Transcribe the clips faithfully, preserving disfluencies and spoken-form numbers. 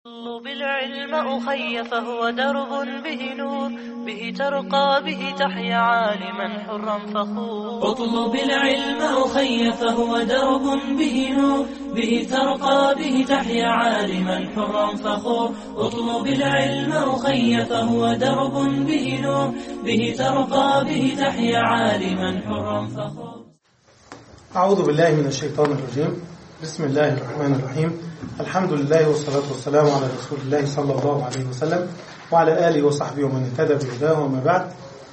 اطلب العلم أخي فهو درب به نور، به ترقى به تحيا عالما حرا فخور. اطلب العلم أخي فهو درب به نور، به ترقى به تحيا عالما حرا فخور. اطلب العلم أخي فهو درب به نور، به ترقى به تحيا عالما حرا فخور. أعوذ بالله من الشيطان الرجيم. بسم الله الرحمن الرحيم. الحمد لله والصلاة والسلام على رسول الله صلى الله عليه وسلم وعلى آله وصحبه ومن اهتدى بهداه. وما بعد،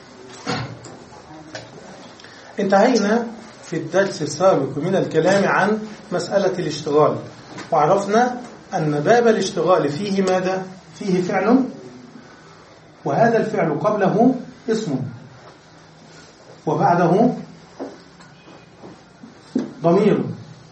انتهينا في الدرس السابق من الكلام عن مسألة الاشتغال، وعرفنا أن باب الاشتغال فيه ماذا؟ فيه فعل، وهذا الفعل قبله اسم وبعده ضمير،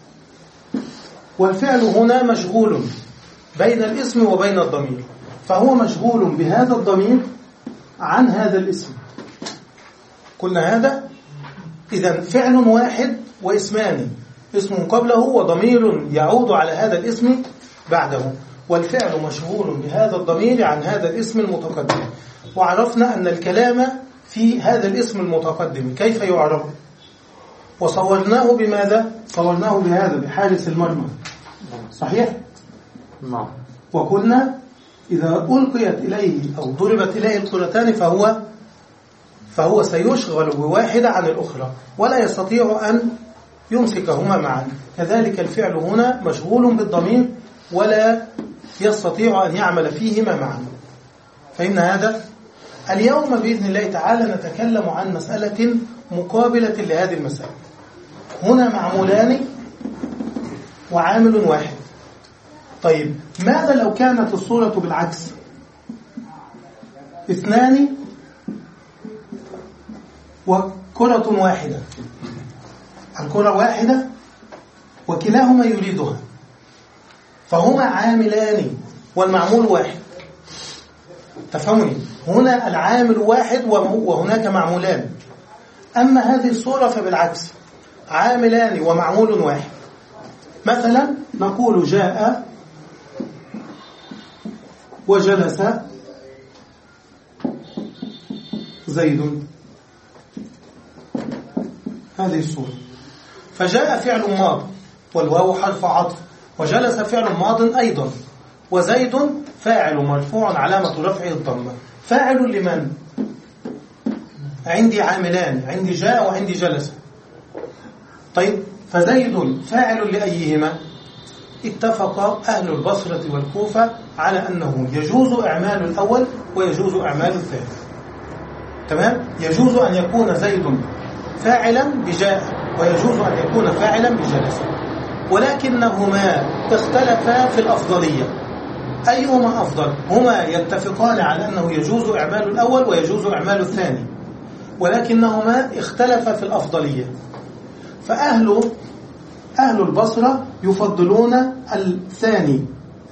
والفعل هنا مشغول بين الاسم وبين الضمير، فهو مشغول بهذا الضمير عن هذا الاسم. قلنا هذا إذن فعل واحد واسمان، اسم قبله وضمير يعود على هذا الاسم بعده، والفعل مشغول بهذا الضمير عن هذا الاسم المتقدم. وعرفنا أن الكلام في هذا الاسم المتقدم كيف يعرف، وصورناه بماذا؟ صورناه بهذا، بحارس المرمى، صحيح؟ نعم. وقلنا إذا ألقيت إليه أو ضربت إليه الكرتان فهو فهو سيشغل بواحدة عن الأخرى ولا يستطيع أن يمسكهما معا. كذلك الفعل هنا مشغول بالضمير ولا يستطيع أن يعمل فيهما معا. فإن هذا اليوم بإذن الله تعالى نتكلم عن مسألة مقابلة لهذه المسألة. هنا معمولان وعامل واحد. طيب ماذا لو كانت الصورة بالعكس؟ اثنان وكرة واحدة، الكرة واحدة وكلاهما يريدها، فهما عاملان والمعمول واحد. تفهمني؟ هنا العامل واحد وهناك معمولان. أما هذه الصورة فبالعكس، عاملان ومعمول واحد. مثلا نقول جاء وجلس زيد، هذه الصورة. فجاء فعل ماض والواو حرف عطف، وجلس فعل ماض أيضا، وزيد فاعل مرفوع علامة رفعه الضمة. فاعل لمن؟ عندي عاملان، عندي جاء وعندي جلس. طيب فزيد فاعل لأيهما؟ اتفق أهل البصرة والكوفة على أنه يجوز إعمال الأول ويجوز إعمال الثاني. تمام؟ يجوز أن يكون زيد فاعلا بجاء ويجوز أن يكون فاعلا بجلس، ولكنهما اختلفا في الأفضلية. أيهما أفضل؟ هما يتفقان على أنه يجوز إعمال الأول ويجوز إعمال الثاني، ولكنهما اختلفا في الأفضلية. فأهل أهل البصرة يفضلون الثاني.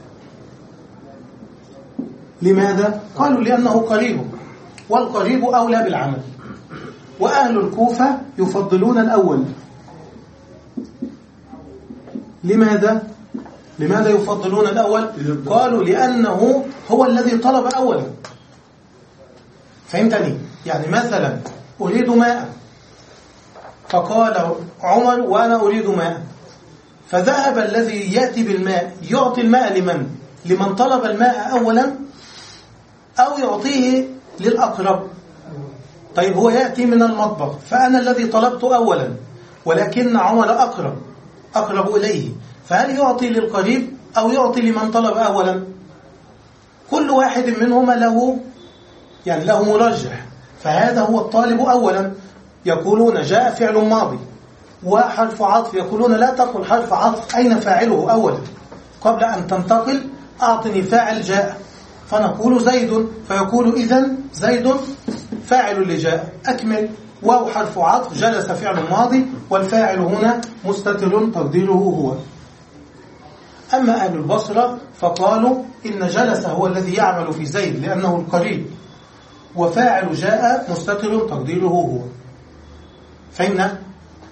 لماذا؟ قالوا لأنه قريب، والقريب أولى بالعمل. وأهل الكوفة يفضلون الأول. لماذا؟ لماذا يفضلون الأول؟ قالوا لأنه هو الذي طلب أولا. فهمتني؟ يعني مثلا أريد ماء، فقال عمر وأنا أريد ماء، فذهب الذي يأتي بالماء يعطي الماء لمن؟ لمن طلب الماء أولا، أو يعطيه للأقرب. طيب هو يأتي من المطبخ، فأنا الذي طلبت أولا ولكن عمر أقرب أقرب إليه، فهل يعطي للقريب أو يعطي لمن طلب أولا؟ كل واحد منهما له يعني له مرجح. فهذا هو الطالب أولا. يقولون جاء فعل ماضي وحرف عطف، يقولون لا تقل حرف عطف أين فاعله أولا، قبل أن تنتقل أعطني فاعل جاء، فنقول زيد، فيقول إذن زيد فاعل لجاء، أكمل. واو حرف عطف، جلس فعل ماضي، والفاعل هنا مستتر تقديره هو. أما أهل البصرة فقالوا إن جلس هو الذي يعمل في زيد لأنه القريب، وفاعل جاء مستتر تقديره هو. فهمنا؟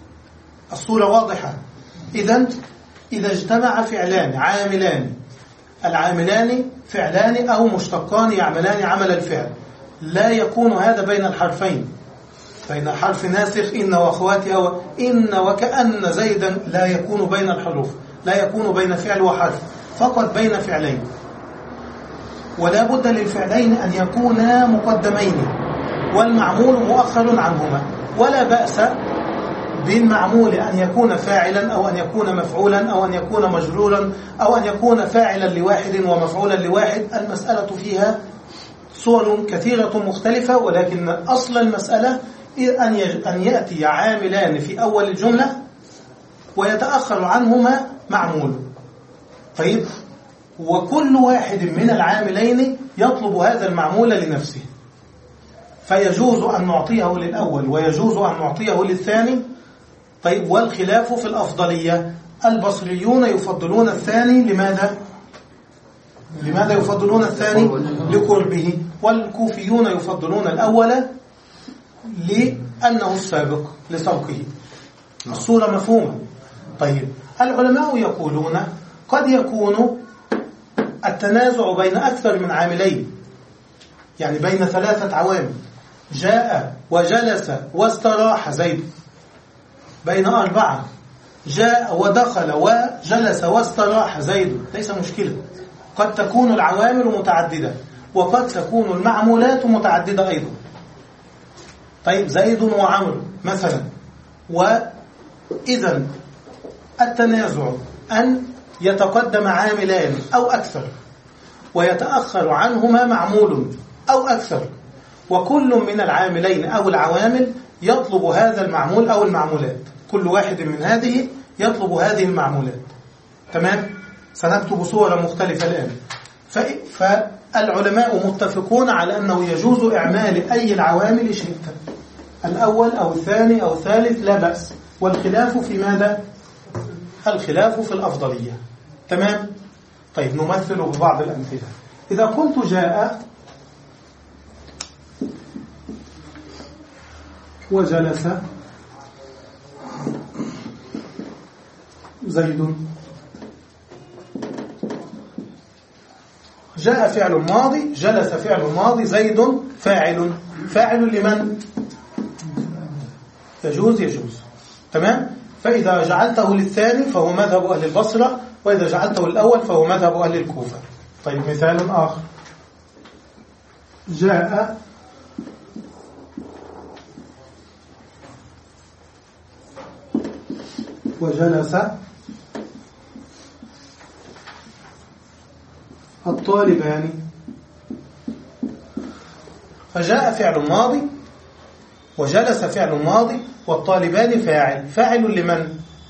الصورة واضحة. إذن إذا اجتمع فعلان عاملان العاملان فعلان أو مشتقان يعملان عمل الفعل، لا يكون هذا بين الحرفين، بين حرف ناسخ إن وأخواتها أو إن وكأن زيدا، لا يكون بين الحروف، لا يكون بين فعل وحرف، فقط بين فعلين. ولا بد للفعلين أن يكونا مقدمين والمعمول مؤخر عنهما، ولا بأس بالمعمول أن يكون فاعلا أو أن يكون مفعولا أو أن يكون مجرورا أو أن يكون فاعلا لواحد ومفعولا لواحد. المسألة فيها صور كثيرة مختلفة، ولكن أصل المسألة أن يأتي عاملان في أول الجملة ويتأخر عنهما معمول. طيب، وكل واحد من العاملين يطلب هذا المعمول لنفسه، فيجوز أن نعطيه للأول ويجوز أن نعطيه للثاني. طيب، والخلاف في الأفضلية، البصريون يفضلون الثاني. لماذا؟ لماذا يفضلون الثاني؟ لقربه. والكوفيون يفضلون الأول لأنه السابق لسبقه. الصورة مفهومة. طيب، العلماء يقولون قد يكون التنازع بين أكثر من عاملين، يعني بين ثلاثة عوامل، جاء وجلس واستراح زيد، بين أربعة جاء ودخل وجلس واستراح زيد، ليس مشكلة. قد تكون العوامل متعددة وقد تكون المعمولات متعددة أيضا. طيب، زيد وعمرو مثلا. وإذا التنازع أن يتقدم عاملان أو أكثر ويتأخر عنهما معمول أو أكثر، وكل من العاملين أو العوامل يطلب هذا المعمول أو المعمولات، كل واحد من هذه يطلب هذه المعمولات. تمام؟ سنكتب صورة مختلفة الآن. فالعلماء متفقون على أنه يجوز إعمال أي العوامل شئت، الأول أو الثاني أو الثالث، لا بأس. والخلاف في ماذا؟ الخلاف في الأفضلية. تمام؟ طيب، نمثل ببعض الأمثلة. إذا قلت جاء وجلس زيد، جاء فعل ماضي، جلس فعل ماضي، زيد فاعل. فاعل لمن؟ يجوز يجوز. تمام؟ فإذا جعلته للثاني فهو مذهب أهل البصرة، وإذا جعلته للأول فهو مذهب أهل الكوفة. طيب، مثال آخر، جاء وجلس الطالبان. فجاء فعل ماضي وجلس فعل ماضي والطالبان فاعل. فاعل لمن؟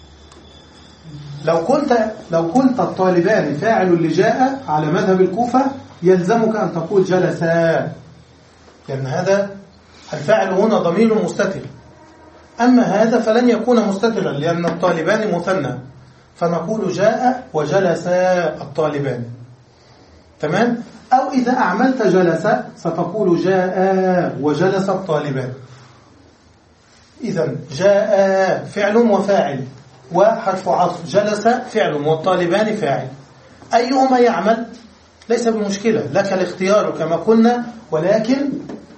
لو قلت لو قلت الطالبان فاعل لجاء على مذهب الكوفة يلزمك أن تقول جلسا، لأن هذا الفاعل هنا ضمير مستتر. أما هذا فلن يكون مستترا لأن الطالبان مثنى، فنقول جاء وجلس الطالبان. تمام؟ أو إذا أعملت جلس ستقول جاء وجلس الطالبان. إذن جاء فعل وفاعل وحرف عطف، جلس فعل والطالبان فاعل، أيهما يعمل ليس بمشكلة، لك الاختيار كما قلنا، ولكن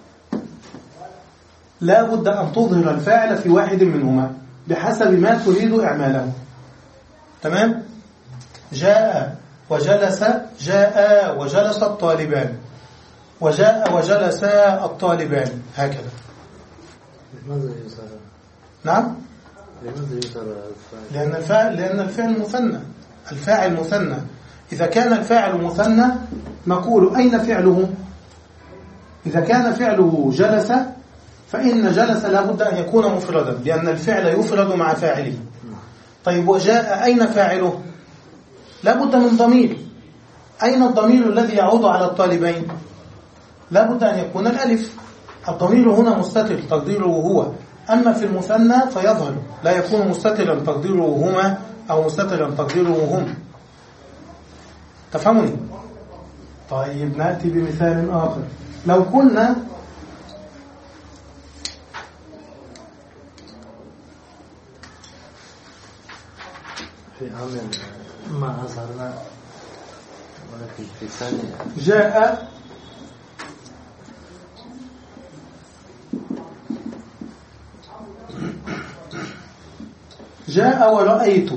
لا بد أن تظهر الفاعل في واحد منهما بحسب ما تريد إعماله. تمام؟ جاء وجلس، جاء وجلس الطالبان، وجاء وجلس الطالبان، هكذا. لماذا يسار؟ نعم؟ لماذا يسار الفاعل؟ لأن الفاعل لأن الفعل مثنى، الفاعل مثنى. إذا كان الفاعل مثنى نقول أين فعله؟ إذا كان فعله جلس فإن جلس لا بد أن يكون مفردا، لأن الفعل يفرد مع فاعله. طيب، وجاء أين فاعله؟ لا بد من ضمير. أين الضمير الذي يعود على الطالبين؟ لا بد أن يكون الألف. الضمير هنا مستتر تقديره هو، أما في المثنى فيظهر لا يكون مستترا تقديره هما أو مستترا تقديره هم. تفهمني؟ طيب، نأتي بمثال آخر. لو قلنا في عمل ما أظهرنا ولكن في الثاني جاء جاء ورأيت.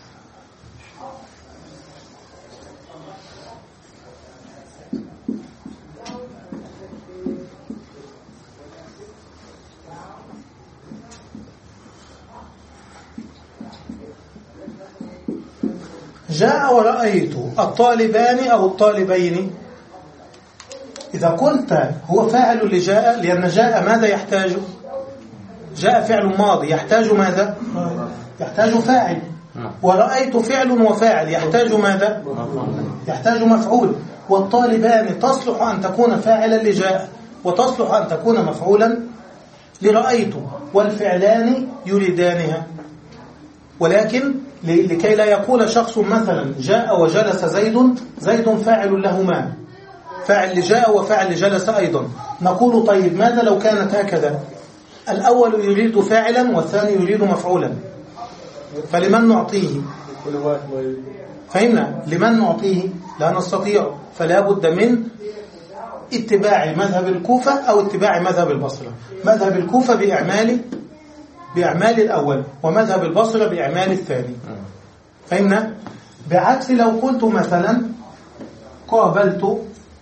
جاء ورأيت الطالبان أو الطالبين. إذا قلت هو فاعل لجاء، لأن جاء ماذا يحتاج؟ جاء فعل ماضي يحتاج ماذا؟ يحتاج فاعل. ورأيت فعل وفاعل يحتاج ماذا؟ يحتاج مفعول. والطالبان تصلح أن تكون فاعلا لجاء، وتصلح أن تكون مفعولا لرأيت، والفعلان يريدانها. ولكن لكي لا يقول شخص مثلا جاء وجلس زيد، زيد فاعل لهما، فاعل لجاء وفاعل لجلس أيضا. نقول طيب ماذا لو كانت هكذا؟ الأول يريد فاعلا والثاني يريد مفعولا، فلمن نعطيه؟ فهمنا؟ لمن نعطيه؟ لا نستطيع، فلا بد من اتباع مذهب الكوفة أو اتباع مذهب البصرة. مذهب الكوفة بإعمال بإعمال الأول، ومذهب البصرة بإعمال الثاني. فهمنا؟ بعكس لو قلت مثلا قابلت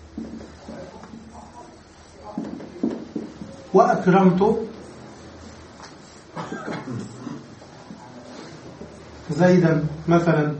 وأكرمت زيدا مثلا،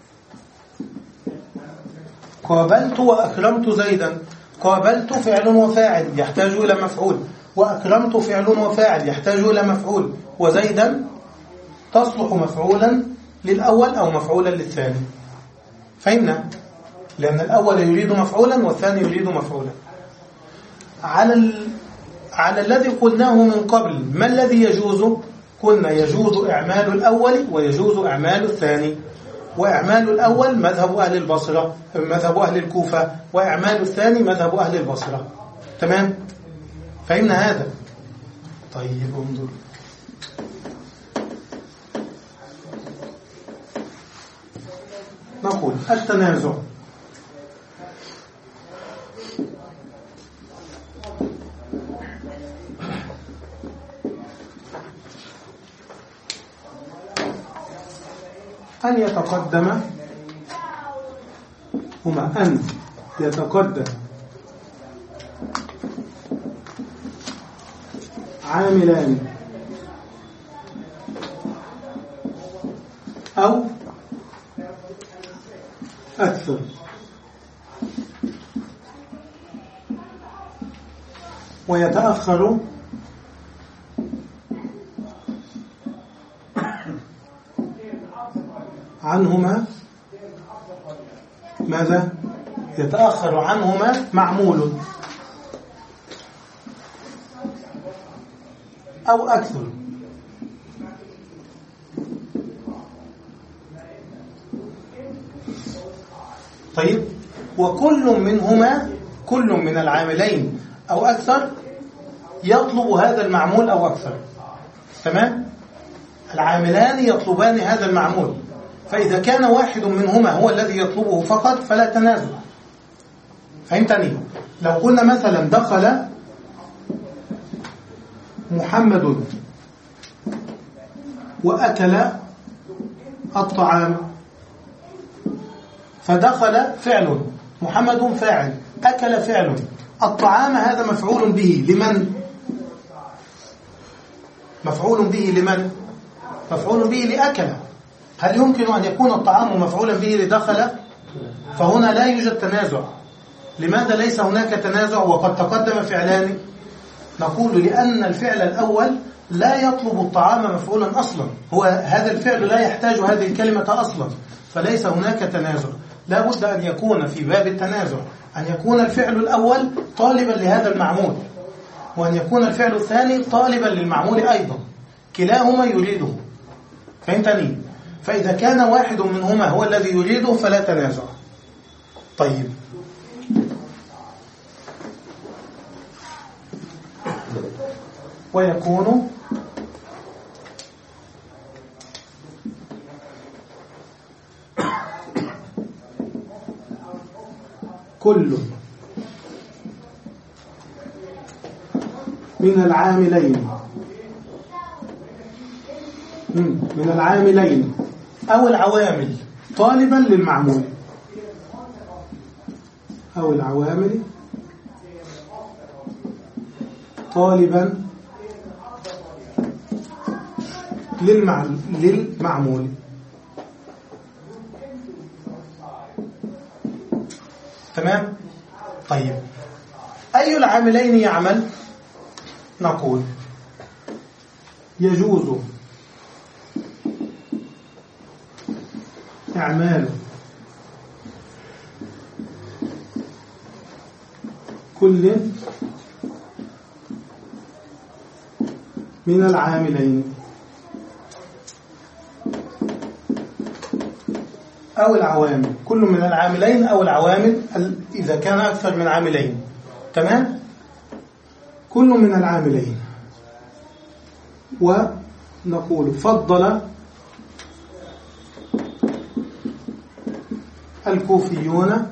قابلت وأكرمت زيدا. قابلت فعل وفاعل يحتاج إلى مفعول، وأكرمت فعل وفاعل يحتاج إلى مفعول، وزيدا تصلح مفعولا للأول أو مفعولا للثاني. فهمنا؟ لأن الأول يريد مفعولا والثاني يريد مفعولا. على ال... على الذي قلناه من قبل، ما الذي يجوز؟ قلنا يجوز إعمال الأول ويجوز إعمال الثاني. وإعمال الأول مذهب أهل البصرة، مذهب أهل الكوفة، وإعمال الثاني مذهب أهل البصرة. تمام؟ فهمنا هذا؟ طيب انظر، نقول التنازع. أن يتقدم هما أن يتقدم عاملان أو أكثر، ويتأخر عنهما ماذا؟ يتأخر عنهما معمول أو أكثر. طيب، وكل منهما، كل من العاملين أو أكثر يطلب هذا المعمول أو أكثر. تمام؟ العاملان يطلبان هذا المعمول، فإذا كان واحد منهما هو الذي يطلبه فقط فلا تنازع. فهمتني؟ لو قلنا مثلا دخل محمد وأكل الطعام، فدخل فعل، محمد فاعل، أكل فعل، الطعام هذا مفعول به لمن؟ مفعول به لمن؟ مفعول به لأكل. هل يمكن أن يكون الطعام مفعولا به لدخل؟ فهنا لا يوجد تنازع. لماذا ليس هناك تنازع وقد تقدم فعلان؟ نقول لأن الفعل الأول لا يطلب الطعام مفعولا أصلا، هو هذا الفعل لا يحتاج هذه الكلمة أصلا، فليس هناك تنازع. لا بد أن يكون في باب التنازع أن يكون الفعل الأول طالبا لهذا المعمول، وأن يكون الفعل الثاني طالبا للمعمول أيضا، كلاهما يريده. فهمتني؟ فإذا كان واحد منهما هو الذي يريده فلا تنازع. طيب، ويكون كل من العاملين من العاملين أو العوامل طالبا للمعمول أو العوامل طالبا للمعمول. تمام. طيب أي العاملين يعمل؟ نقول يجوز إعمال كل من العاملين أو العوامل، كل من العاملين أو العوامل إذا كان أكثر من عاملين. تمام. كل من العاملين. ونقول فضل الكوفيون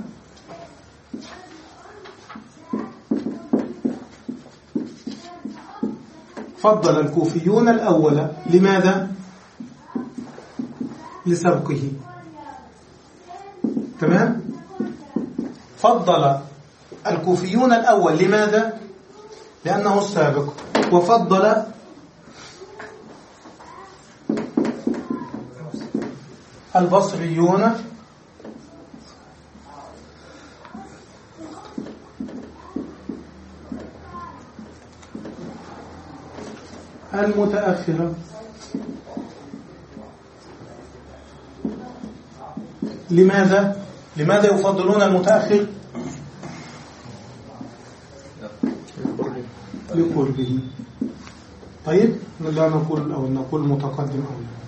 فضل الكوفيون الأول. لماذا؟ لسبقه. تمام. فضل الكوفيون الأول. لماذا؟ لأنه السابق. وفضل البصريون المتأخرة. لماذا؟ لماذا يفضلون المتأخر؟ لقربه. طيب لا نقول أو نقول متقدم أو لا.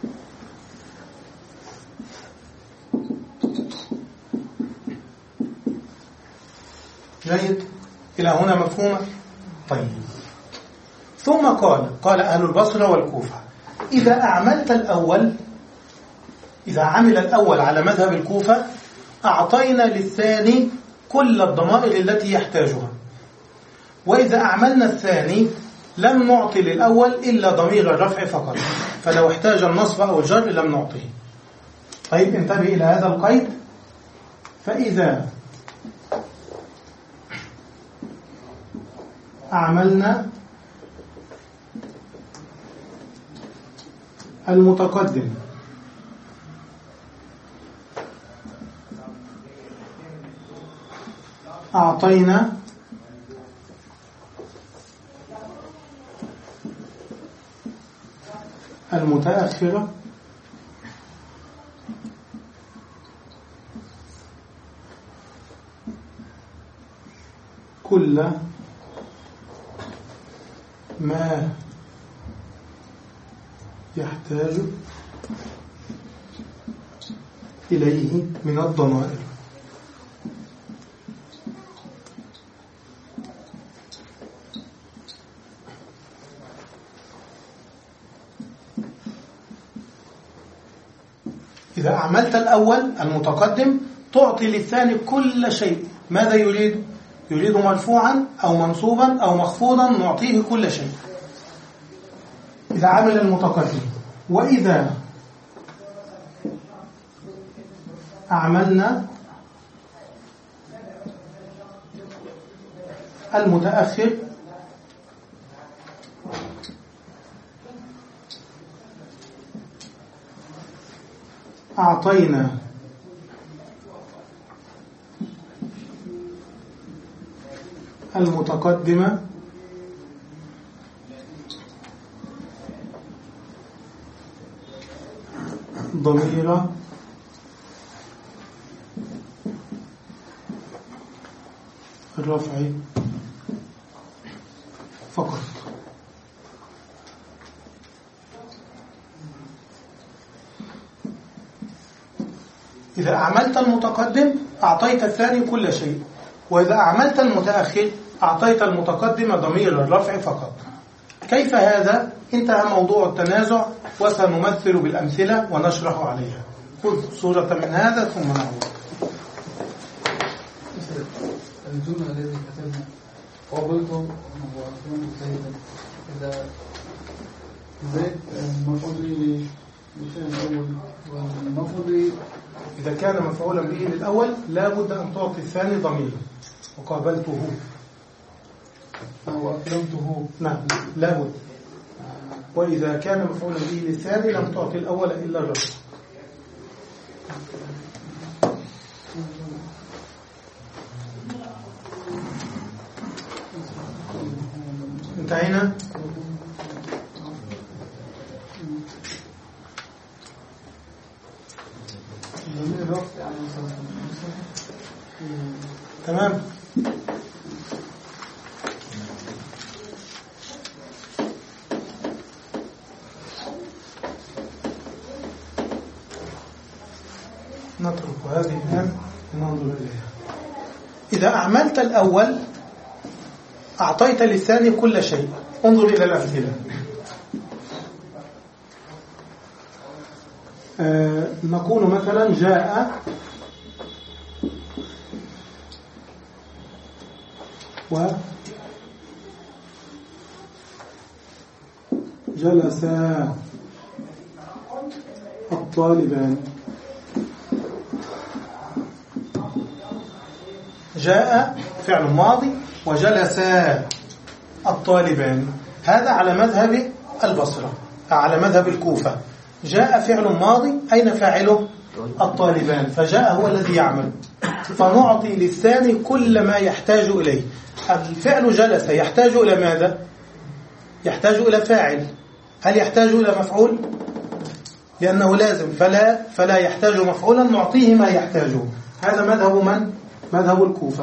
جيد. إلى هنا مفهومة. طيب ثم قال قال أهل البصرة والكوفة إذا أعملت الأول إذا عمل الأول على مذهب الكوفة أعطينا للثاني كل الضمائر التي يحتاجها، وإذا أعملنا الثاني لم نعطي للأول إلا ضمير الرفع فقط، فلو احتاج النصب أو الجر لم نعطيه. طيب انتبه إلى هذا القيد. فإذا أعملنا المتقدم أعطينا المتأخرة كل ما يحتاج إليه من الضمائر. إذا أعملت الأول المتقدم تعطي للثاني كل شيء. ماذا يريد؟ يريد مرفوعا أو منصوبا أو مخفوضا، نعطيه كل شيء إذا عمل المتقدم. وإذا أعملنا المتأخر أعطينا المتقدمة ضمير الرفع فقط. إذا أعملت المتقدم أعطيت الثاني كل شيء، وإذا أعملت المتأخر أعطيت المتقدم ضمير الرفع فقط. كيف هذا؟ انتهى موضوع التنازع وسنمثل بالأمثلة ونشرح عليها. خذ صورة من هذا ثم نعود. الجملة التي كتبنا قابلته وأكرمت زيدا إذا زيد المفعول به للفعل الأول والمفعول به إذا كان مفعولا به للأول لا بد أن تعطي الثاني ضميرا وقابلته وأكرمته نعم لا بد. وإذا كان مفعولا به للثاني لم تعطي الأول إلا الرفع. انتهينا. تمام. نترك هذه الآن وننظر إليها. إذا أعملت الأول أعطيت للثاني كل شيء. انظر إلى الأمثلة. آه نقول مثلا جاء وجلس الطالبان. جاء فعل ماضي وجلس الطالبان، هذا على مذهب البصرة، على مذهب الكوفة. جاء فعل ماضي، أين فاعله؟ الطالبان، فجاء هو الذي يعمل، فنعطي للثاني كل ما يحتاج إليه. الفعل جلس يحتاج إلى ماذا؟ يحتاج إلى فاعل. هل يحتاج إلى مفعول؟ لأنه لازم، فلا فلا يحتاج مفعولا، نعطيه ما يحتاجه. هذا مذهب من؟ مذهب الكوفة.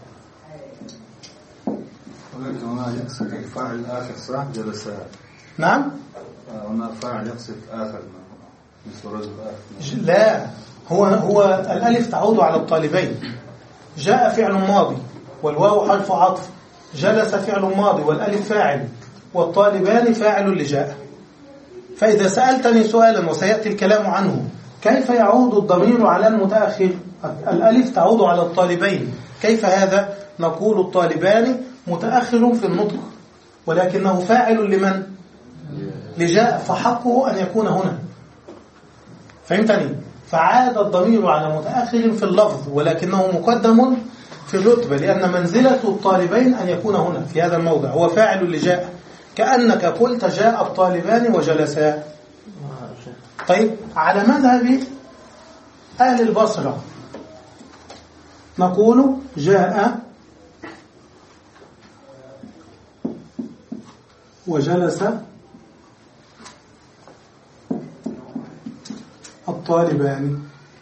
هنا يقصد الفاعل الآخر صح؟ جلس. نعم. هنا الفاعل يقصد آخر مثل رجل آخر. لا، هو هو الألف تعود على الطالبين. جاء فعل ماضي والواو حرف عطف، جلس فعل ماضي والألف فاعل، والطالبان فاعل لجاء. فإذا سألتني سؤالا وسيأتي الكلام عنه، كيف يعود الضمير على المتأخر؟ الألف تعود على الطالبين، كيف هذا؟ نقول الطالبان متأخر في النطق ولكنه فاعل لمن؟ لجاء، فحقه أن يكون هنا. فهمتني؟ فعاد الضمير على متأخر في اللفظ ولكنه مقدم في الرتبة، لأن منزلة الطالبين أن يكون هنا في هذا الموضع، هو فاعل لجاء، كأنك قلت جاء الطالبان وجلسا. طيب، على مذهب أهل البصرة نقول جاء وجلس الطالبان.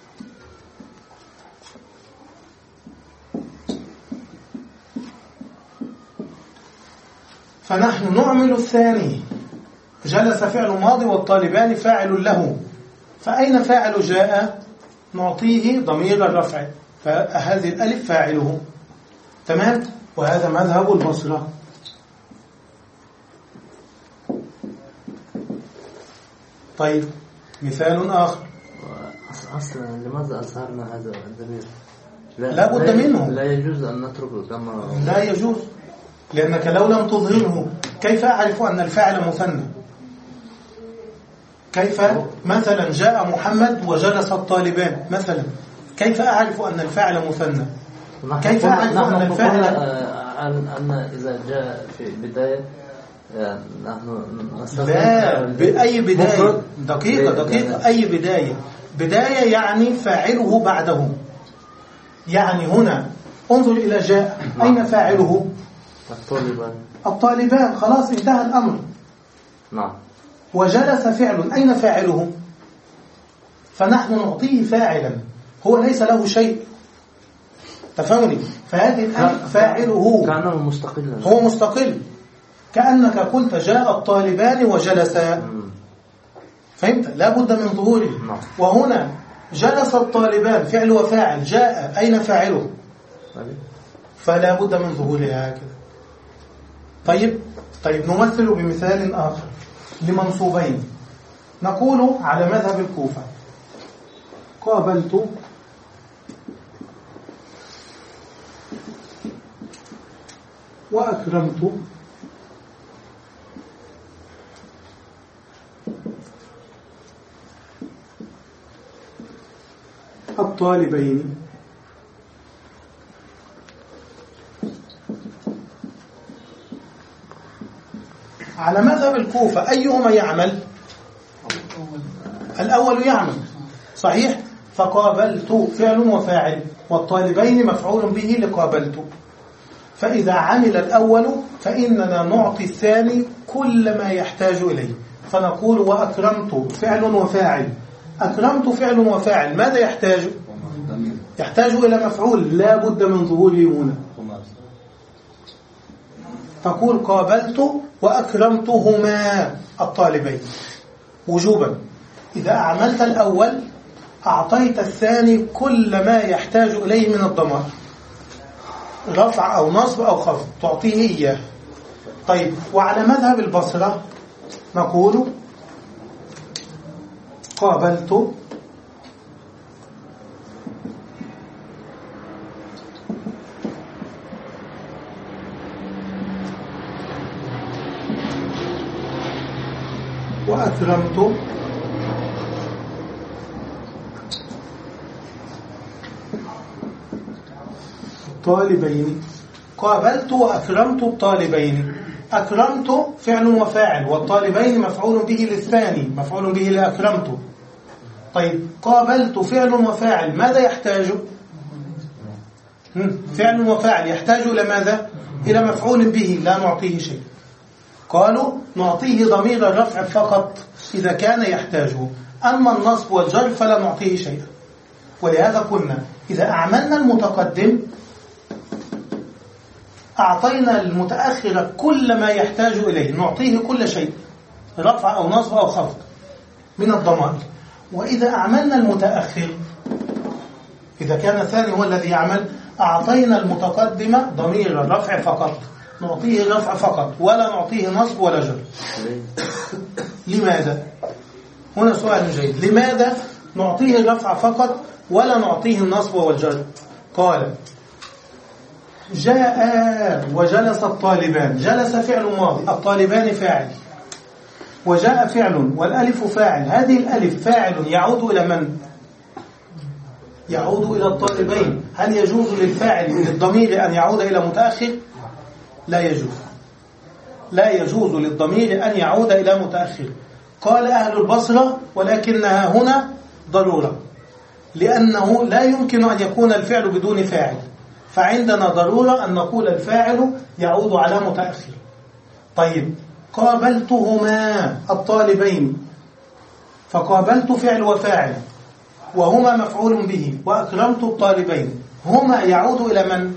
فنحن نعمل الثاني، جلس فعل ماضي والطالبان فاعل له، فأين فاعل جاء؟ نعطيه ضمير الرفع، فهذه الألف فاعله. تمام؟ وهذا مذهب البصرة. طيب، مثال آخر. أصلا لماذا أظهرنا هذا الضمير؟ لا بد منه. لا يجوز أن نتركه كما لا يجوز، لأنك لو لم تظهره كيف أعرف أن الفاعل مثنى؟ كيف مثلا جاء محمد وجلس الطالبان مثلا، كيف أعرف أن الفاعل مثنى؟ كيف أعرف أن الفاعل أن إذا جاء في بداية نحن لا بأي بداية؟ دقيقة دقيقة أي بداية؟ بداية يعني فاعله بعده. يعني هنا انظر إلى جاء، أين فاعله؟ الطالبان. الطالبان، خلاص انتهى الأمر. نعم. وجلس فعل، أين فاعله؟ فنحن نعطيه فاعلا، هو ليس له شيء. تفهمني؟ فهذه الألف فاعله كأنه مستقل، هو مستقل، كأنك قلت جاء الطالبان وجلسا. فهمت؟ لا بد من ظهوره. وهنا جلس الطالبان فعل وفاعل، جاء أين فاعله؟ فلا بد من ظهورها هكذا. طيب طيب نمثل بمثال آخر لمنصوبين. نقول على مذهب الكوفة قابلت وأكرمت الطالبين. على مذهب الكوفة أيهما يعمل؟ الأول يعمل صحيح، فقابلت فعل وفاعل والطالبين مفعول به لقابلت. فإذا عمل الأول فإننا نعطي الثاني كل ما يحتاج إليه، فنقول وأكرمت فعل وفاعل. أكرمت فعل وفاعل ماذا يحتاج؟ يحتاج إلى مفعول لا بد من ظهوره هنا، تقول قابلت وأكرمتهما الطالبين وجوبا. إذا أعملت الأول أعطيت الثاني كل ما يحتاج إليه من الضمائر، رفع أو نصب أو خفض تعطيه إياه. طيب، وعلى مذهب البصرة نقول قابلت وأكرمت الطالبين. قابلت وأكرمت الطالبين. أكرمت فعل وفاعل والطالبين مفعول به للثاني، مفعول به لأكرمت. طيب، قابلت فعل وفاعل ماذا يحتاج؟ فعل وفاعل يحتاج إلى ماذا؟ إلى مفعول به لا نعطيه شيء. قالوا نعطيه ضمير الرفع فقط إذا كان يحتاجه، أما النصب والجر فلا نعطيه شيئا. ولهذا قلنا إذا أعملنا المتقدم أعطينا المتأخر كل ما يحتاج إليه، نعطيه كل شيء رفع أو نصب أو خفض من الضمائر. وإذا أعملنا المتأخر إذا كان الثاني هو الذي يعمل أعطينا المتقدم ضمير الرفع فقط، نعطيه الرفع فقط ولا نعطيه نصب ولا جر. لماذا؟ هنا سؤال جيد. لماذا نعطيه الرفع فقط ولا نعطيه النصب والجر؟ قال جاء وجلس الطالبان. جلس فعل ماضي، الطالبان فاعل، وجاء فعل والألف فاعل. هذه الألف فاعل يعود إلى من؟ يعود إلى الطالبين. هل يجوز للفاعل للضمير أن يعود إلى متأخر؟ لا يجوز، لا يجوز للضمير أن يعود إلى متأخر. قال أهل البصرة ولكنها هنا ضرورة، لأنه لا يمكن أن يكون الفعل بدون فاعل، فعندنا ضرورة أن نقول الفاعل يعود على متأخر. طيب، قابلتهما الطالبين، فقابلت فعل وفاعل وهما مفعول به، وأكرمت الطالبين، هما يعود إلى من؟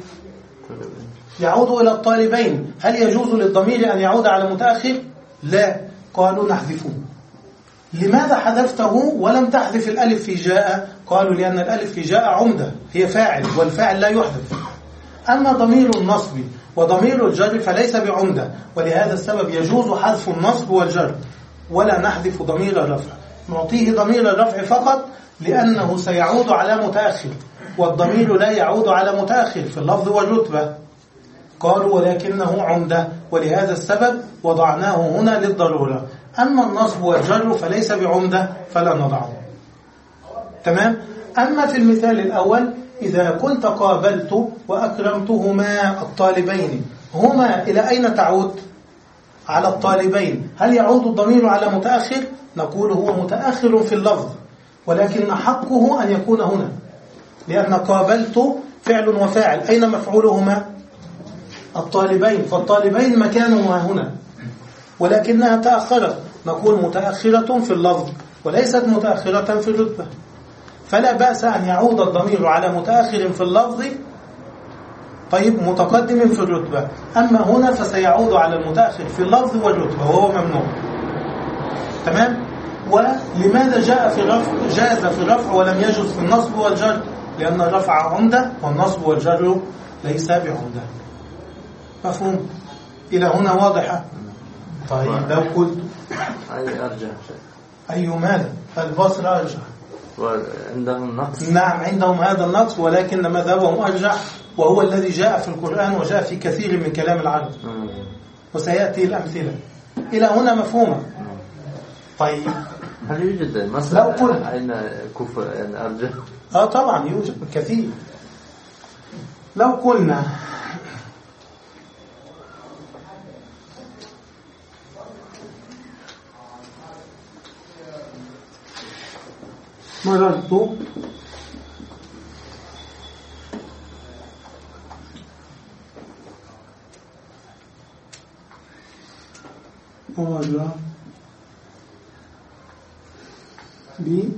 يعود إلى الطالبين. هل يجوز للضمير أن يعود على متأخر؟ لا. قالوا نحذفه. لماذا حذفته ولم تحذف الألف في جاء؟ قالوا لأن الألف في جاء عمدة، هي فاعل والفاعل لا يحذف. أما ضمير النصب وضمير الجر فليس بعمدة، ولهذا السبب يجوز حذف النصب والجر ولا نحذف ضمير الرفع، نعطيه ضمير الرفع فقط لأنه سيعود على متأخر، والضمير لا يعود على متأخر في اللفظ والرتبة. قالوا ولكنه عمدة، ولهذا السبب وضعناه هنا للضرورة. أما النصب والجر فليس بعمدة فلا نضعه. تمام؟ أما في المثال الأول إذا كنت قابلت وأكرمتهما الطالبين، هما إلى أين تعود؟ على الطالبين. هل يعود الضمير على متأخر؟ نقول هو متأخر في اللفظ، ولكن حقه أن يكون هنا، لأن قابلت فعل وفاعل، أين مفعولهما؟ الطالبين، فالطالبين مكانهما هنا، ولكنها تأخرت، نقول متأخرة في اللفظ وليست متأخرة في الرتبة. فلا بأس أن يعود الضمير على متأخر في اللفظ، طيب متقدم في الرتبة. أما هنا فسيعود على المتأخر في اللفظ والرتبة وهو ممنوع. تمام؟ ولماذا جاء في الرفع جاز في الرفع ولم يجوز في النصب والجر؟ لأن الرفع عمدة والنصب والجر ليس بعمدة. مفهوم؟ إلى هنا واضحة؟ طيب، لو قلت أي أرجح أي ماذا؟ البصرة أرجح، وعندهم نقص. نعم عندهم هذا النقص، ولكن مذهبهم أرجح وهو الذي جاء في القرآن وجاء في كثير من كلام العرب، وسيأتي الأمثلة. إلى هنا مفهومة. طيب هل يوجد مثلا لو قلت أين كفر يعني أرجح؟ آه طبعا يوجد كثير. لو قلنا مررت ومر بي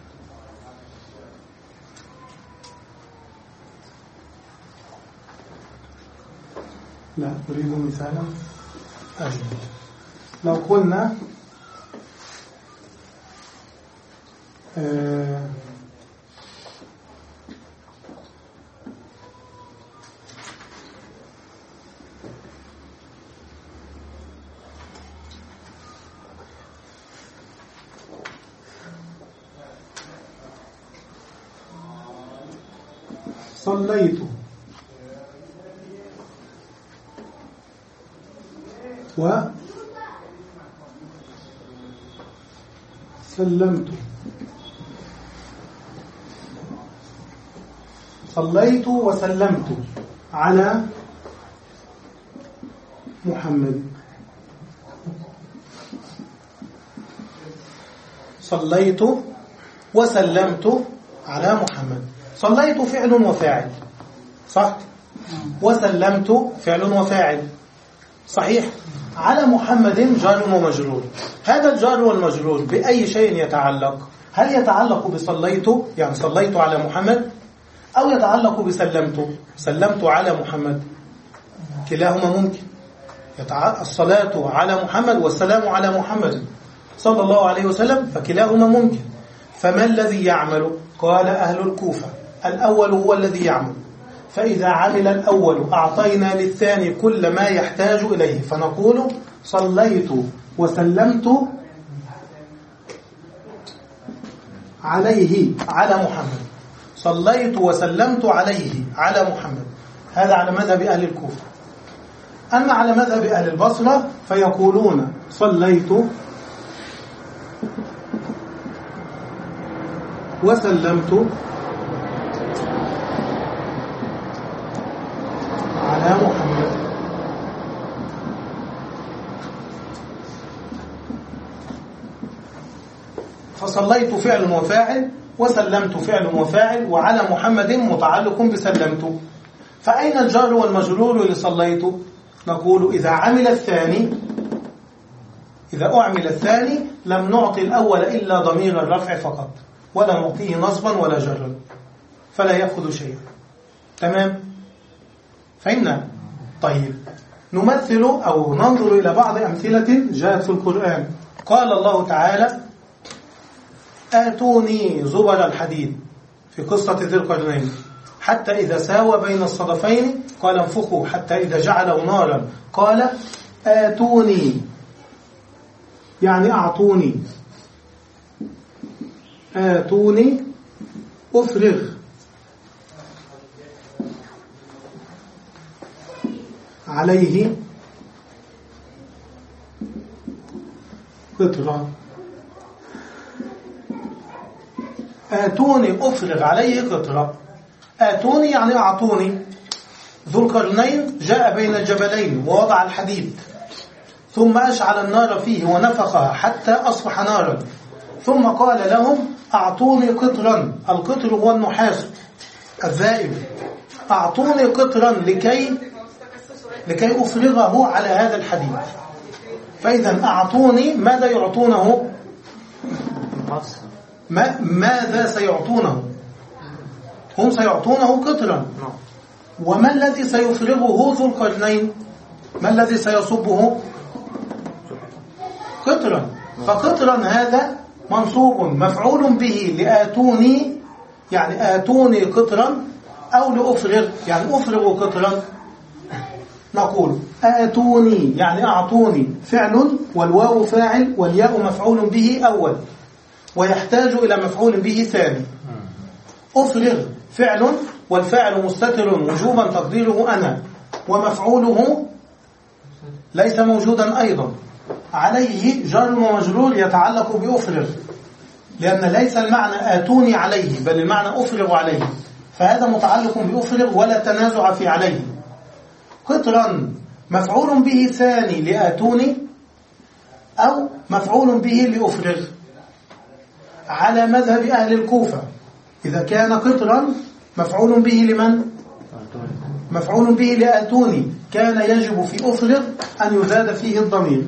لا أريد مثالا أجل. لو قلنا آه صليت وسلمت. صليت وسلمت على محمد. صليت وسلمت على محمد. صليت فعل وفاعل صح، وسلمت فعل وفاعل صحيح. على محمد جار ومجرور. هذا الجار والمجرور بأي شيء يتعلق؟ هل يتعلق بصليت يعني صليت على محمد، أو يتعلق بسلمت سلمت على محمد؟ كلاهما ممكن. الصلاة على محمد والسلام على محمد صلى الله عليه وسلم، فكلاهما ممكن. فما الذي يعمل؟ قال أهل الكوفة الأول هو الذي يعمل، فإذا عمل الأول أعطينا للثاني كل ما يحتاج إليه، فنقول صليت وسلمت عليه على محمد. صليت وسلمت عليه على محمد. هذا على مذهب أهل الكوفة. أما على مذهب أهل البصرة فيقولون صليت وسلمت على محمد. فصليت فعل وفاعل، وسلمت فعل وفاعل، وعلى محمد متعلق بسلمت. فأين الجار والمجرور لصليت؟ نقول إذا عمل الثاني إذا أعمل الثاني لم نعطي الأول إلا ضمير الرفع فقط، ولا نعطيه نصبا ولا جرا، فلا يأخذ شيئا. تمام؟ فهمنا؟ طيب نمثل أو ننظر إلى بعض أمثلة جاءت في القرآن. قال الله تعالى آتوني زبر الحديد في قصة ذي القرنين، حتى إذا ساوى بين الصدفين قال انفخوا، حتى إذا جعله نارا قال آتوني يعني أعطوني. آتوني أفرغ عليه قطرة. آتوني أفرغ عليه قطرة. آتوني يعني أعطوني. ذو القرنين جاء بين الجبلين ووضع الحديد، ثم أشعل النار فيه ونفخها حتى أصبح نارا، ثم قال لهم أعطوني قطرا. القطر هو النحاس الذائب. أعطوني قطرا لكي لكي أفرغه على هذا الحديد. فإذا أعطوني ماذا يعطونه؟ ما ماذا سيعطونه؟ هم سيعطونه قطرا. وما الذي سيفرغه ذو القرنين؟ ما الذي سيصبه؟ قطرا. فقطرا هذا منصوب مفعول به لآتوني يعني آتوني قطرا، أو لأفرغ يعني أفرغ قطرا. نقول آتوني يعني أعطوني فعل، والواو فاعل، والياء مفعول به أول، ويحتاج إلى مفعول به ثاني. أفرغ فعل والفاعل مستتر وجوبا تقديره أنا، ومفعوله ليس موجودا أيضا. عليه جر ومجرور يتعلق بأفرغ، لأن ليس المعنى آتوني عليه بل المعنى أفرغ عليه، فهذا متعلق بأفرغ ولا تنازع في عليه. قطرا مفعول به ثاني لآتوني أو مفعول به لأفرغ على مذهب أهل الكوفة. إذا كان قطرا مفعول به لمن؟ مفعول به لآتوني، كان يجب في أفرغ أن يزاد فيه الضمير،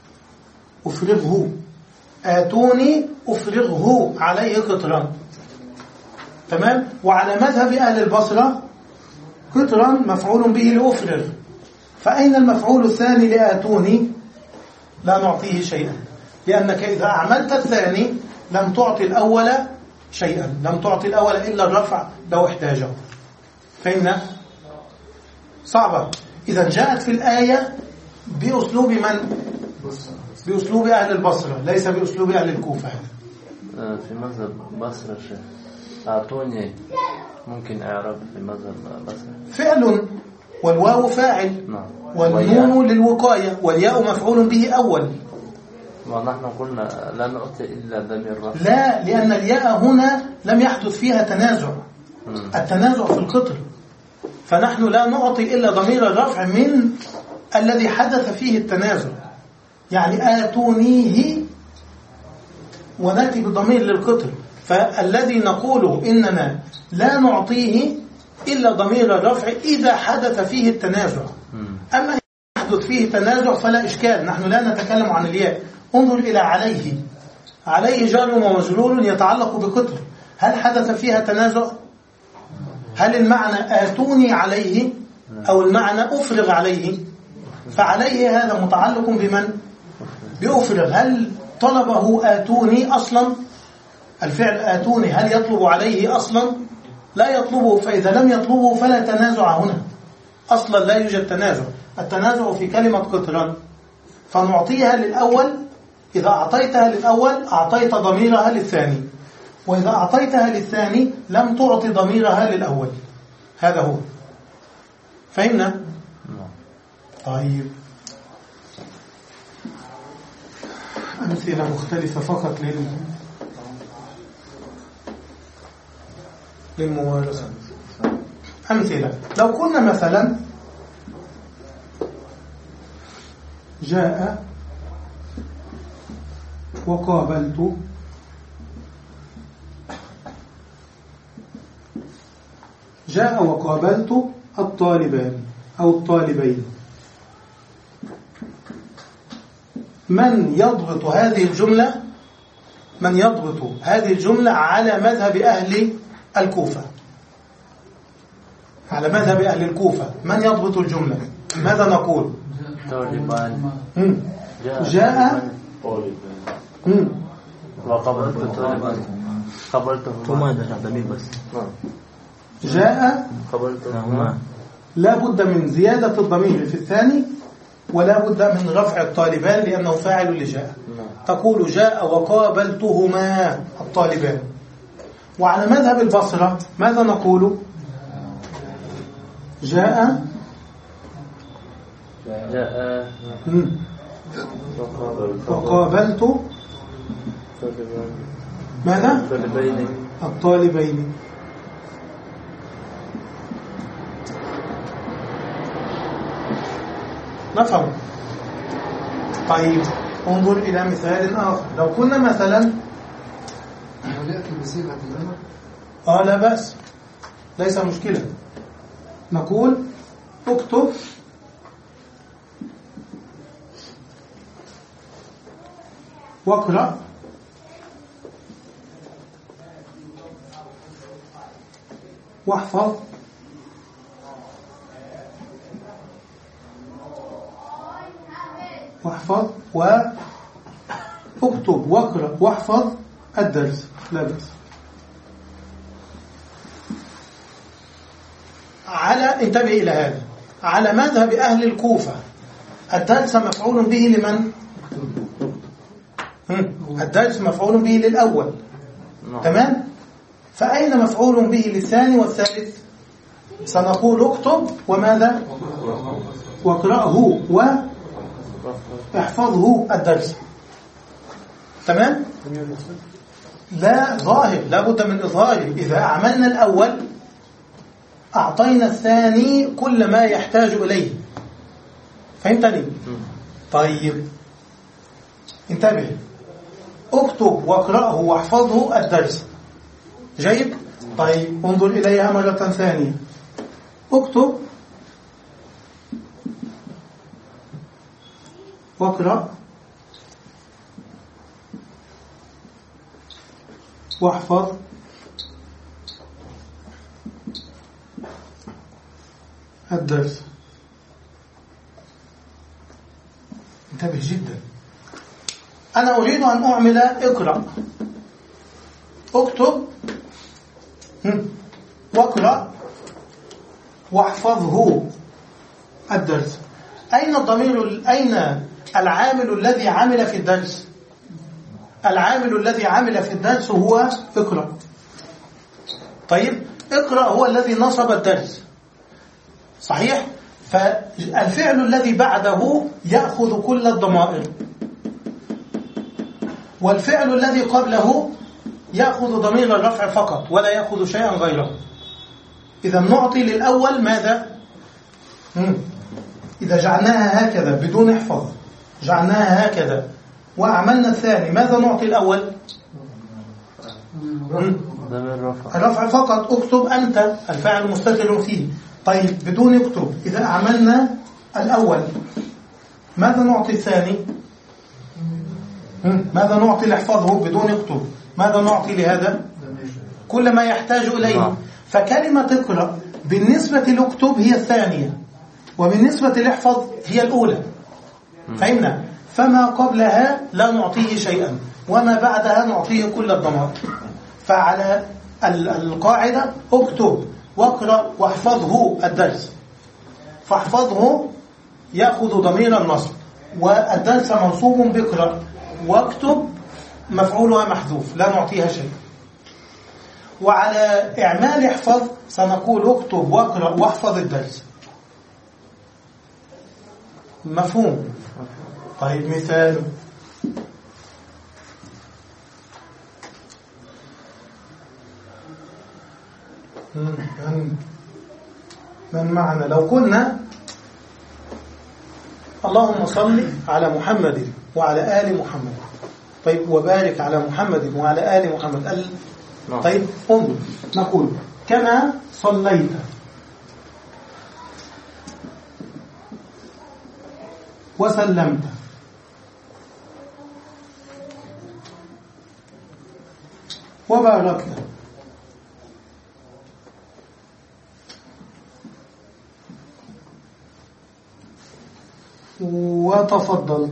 أفرغه، آتوني أفرغه عليه قطرا. تمام. وعلى مذهب أهل البصرة قطرا مفعول به لأفرغ، فأين المفعول الثاني لآتوني؟ لا نعطيه شيئا، لأنك إذا أعملت الثاني لم تعطي الأول شيئا، لم تعطي الأول إلا الرفع لو احتاجه. فهمنا؟ صعبة. إذا جاءت في الآية بأسلوب من؟ بأسلوب أهل البصرة، ليس بأسلوب أهل الكوفة. في مذهب بصرة شيء أعطوني ممكن أعرب في مذهب بصرة فعل والواو فاعل، نعم، والنون للوقاية، والياء مفعول به أول. ونحن قلنا لا نعطي إلا ضمير رفع. لا، لأن الياء هنا لم يحدث فيها تنازع، التنازع في القطر، فنحن لا نعطي إلا ضمير الرفع من الذي حدث فيه التنازع. يعني آتونيه ونأتي بضمير للقطر، فالذي نقوله إننا لا نعطيه إلا ضمير الرفع إذا حدث فيه التنازع. أما يحدث فيه تنازع فلا إشكال، نحن لا نتكلم عن الياء. انظر إلى عليه، عليه جار ومجرور يتعلق بقطر، هل حدث فيها تنازع؟ هل المعنى آتوني عليه أو المعنى أفرغ عليه؟ فعليه هذا متعلق بمن؟ بأفرغ. هل طلبه آتوني أصلا؟ الفعل آتوني هل يطلب عليه أصلا؟ لا يطلبه، فإذا لم يطلبه فلا تنازع هنا، أصلا لا يوجد تنازع. التنازع في كلمة قطرا، فنعطيها للأول. إذا أعطيتها للأول أعطيت ضميرها للثاني، وإذا أعطيتها للثاني لم تعطي ضميرها للأول. هذا هو. فهمنا؟ طيب، أمثلة مختلفة فقط لل للممارسة. أمثلة، لو كنا مثلا جاء وقابلت جاء وقابلت الطالبان أو الطالبين، من يضبط هذه الجملة؟ من يضبط هذه الجملة على مذهب أهل الكوفة؟ على مذهب أهل الكوفة من يضبط الجملة؟ ماذا نقول؟ طالبان جاء وقابلت طالبان قابلتهما بس جاء قابلتهما لا بد من زيادة الضمير في الثاني، ولا بد من رفع الطالبان لأنه فاعل لجاء. تقول جاء وقابلتهما الطالبان. وعلى مذهب البصرة ماذا نقول؟ جاء جاء وقابلت ماذا؟ الطالبين. نفهم. طيب، انظر إلى مثال آخر. لو كنا مثلا آه لا بأس، ليس مشكلة، نقول اكتب واقرأ واحفظ واحفظ واكتب واقرأ واحفظ الدرس، لا بأس. على انتبه إلى هذا، على مذهب أهل الكوفة الدرس مفعول به لمن؟ الدرس مفعول به للأول، تمام؟ فأين مفعول به للثاني والثالث؟ سنقول اكتب وماذا؟ واقرأه واحفظه الدرس. تمام؟ لا ظاهر، لا بد من إظهاره. إذا عملنا الأول أعطينا الثاني كل ما يحتاج إليه. فهمتني؟ طيب انتبه، اكتب واقرأه واحفظه الدرس. جيد؟ طيب انظر إليها مرة ثانية. اكتب واقرأ واحفظ الدرس. انتبه جدا، أنا أريد أن أعمل اقرأ، اكتب واقرأ واحفظه الدرس. أين الضمير؟ أين العامل الذي عمل في الدرس؟ العامل الذي عمل في الدرس هو اقرأ. طيب اقرأ هو الذي نصب الدرس، صحيح؟ فالفعل الذي بعده يأخذ كل الضمائر، والفعل الذي قبله يأخذ ضمير الرفع فقط ولا يأخذ شيئا غيره. إذا نعطي للأول ماذا؟ مم. إذا جعلناها هكذا بدون احفظ، جعلناها هكذا وأعملنا الثاني، ماذا نعطي الأول؟ الرفع فقط. اكتب أنت، الفاعل مستتر فيه. طيب بدون اكتب، إذا أعملنا الأول ماذا نعطي الثاني؟ ماذا نعطي لحفظه بدون اكتب؟ ماذا نعطي لهذا؟ كل ما يحتاج إليه. فكلمة اقرأ بالنسبة لاكتب هي الثانية، وبالنسبة لحفظ هي الأولى. فهمنا؟ فما قبلها لا نعطيه شيئا، وما بعدها نعطيه كل الضمائر. فعلى القاعدة اكتب واقرأ واحفظه الدرس، فاحفظه يأخذ ضمير النصب، والدرس منصوب بقرأ، واكتب مفعولها محذوف لا نعطيها شيء. وعلى إعمال احفظ سنقول اكتب واقرأ واحفظ الدرس. مفهوم؟ طيب مثال، من من معنا؟ لو قلنا اللهم صل على محمد وعلى آل محمد، طيب وبارك على محمد وعلى آل محمد ال... طيب انظر، نقول كما صليت وسلمت وباركت وتفضلت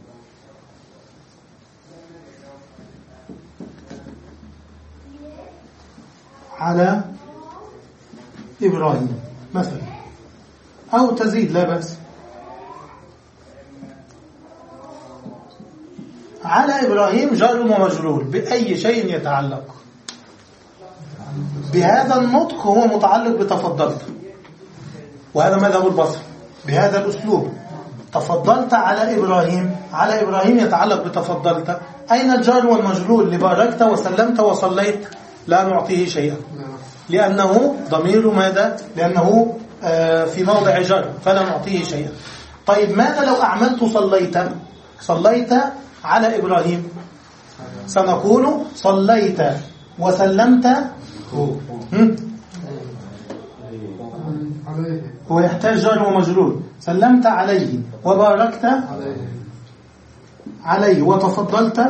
على إبراهيم مثلا، أو تزيد لا بأس. على إبراهيم جار ومجرور بأي شيء يتعلق بهذا النطق، هو متعلق بتفضلت، وهذا مذهب البصري بهذا الأسلوب. تفضلت على إبراهيم، على إبراهيم يتعلق بتفضلت. أين الجار والمجرور لباركت وسلمت وصليت؟ لا نعطيه شيئا، لأنه ضمير ماذا؟ لأنه آه في موضع جر، فلا نعطيه شيئا. طيب ماذا لو أعملت صليت؟ صليت على إبراهيم، سنقول صليت وسلمت. هو يحتاج جار ومجرور. سلمت عليه وباركت عليه وتفضلت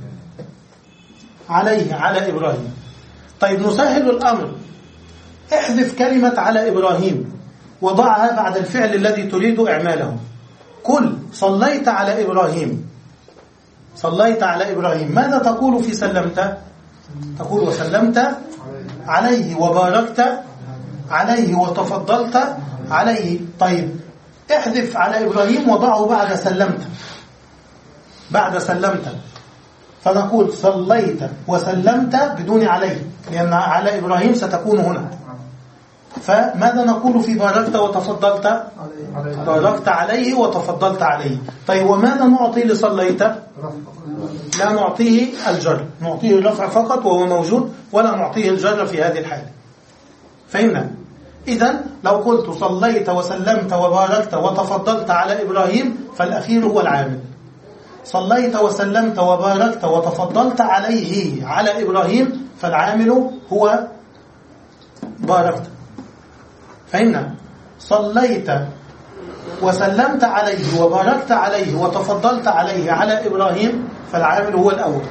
عليه على إبراهيم. طيب نسهل الأمر، احذف كلمة على إبراهيم وضعها بعد الفعل الذي تريد إعماله. قل صليت على إبراهيم، صليت على إبراهيم. ماذا تقول في سلمت؟ تقول وسلمت عليه وباركت عليه وتفضلت عليه. طيب احذف على إبراهيم وضعه بعد سلمت، بعد سلمت، فنقول صليت وسلمت بدون عليه، لأن على إبراهيم ستكون هنا. فماذا نقول في باركت وتفضلت؟ باركت عليه وتفضلت عليه. طيب وماذا نعطي لصليت؟ لا نعطيه الجر، نعطيه الرفع فقط وهو موجود، ولا نعطيه الجر في هذه الحالة. فهمنا؟ إذن لو قلت صليت وسلمت وباركت وتفضلت على إبراهيم فالأخير هو العامل. صليت وسلمت وباركت وتفضلت عليه على إبراهيم فالعامل هو باركت. فهمنا؟ صليت وسلمت عليه وباركت عليه وتفضلت عليه على إبراهيم فالعامل هو الأول.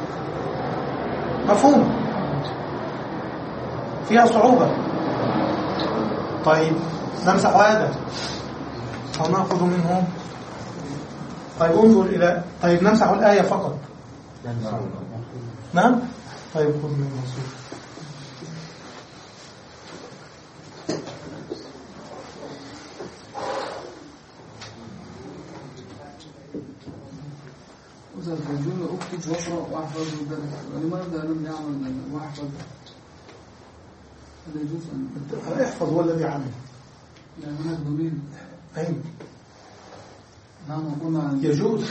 مفهوم؟ فيها صعوبة. طيب نمسح هذا أو نأخذ منه. طيب انظر إلى طيب نمسح الآية فقط. نعم. طيب خذ من المنصوب. إذا الجملة أكتب وأقرأ وأحفظ وذلك لماذا لم يعمل وأحفظ؟ هذا يجوز أن احفظ هو الذي عمل. يعني هناك ضمير. أين؟ نعم قلنا يجوز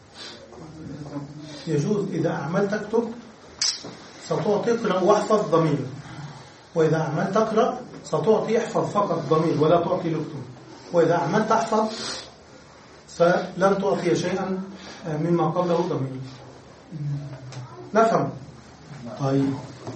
يجوز إذا أعملت اكتب ستعطي اقرأ واحفظ ضمير، وإذا أعملت اقرأ ستعطي احفظ فقط ضمير ولا تعطي الاكتب، وإذا أعملت احفظ فلن تعطي شيئا مما قبله ضمير. نفهم؟ طيب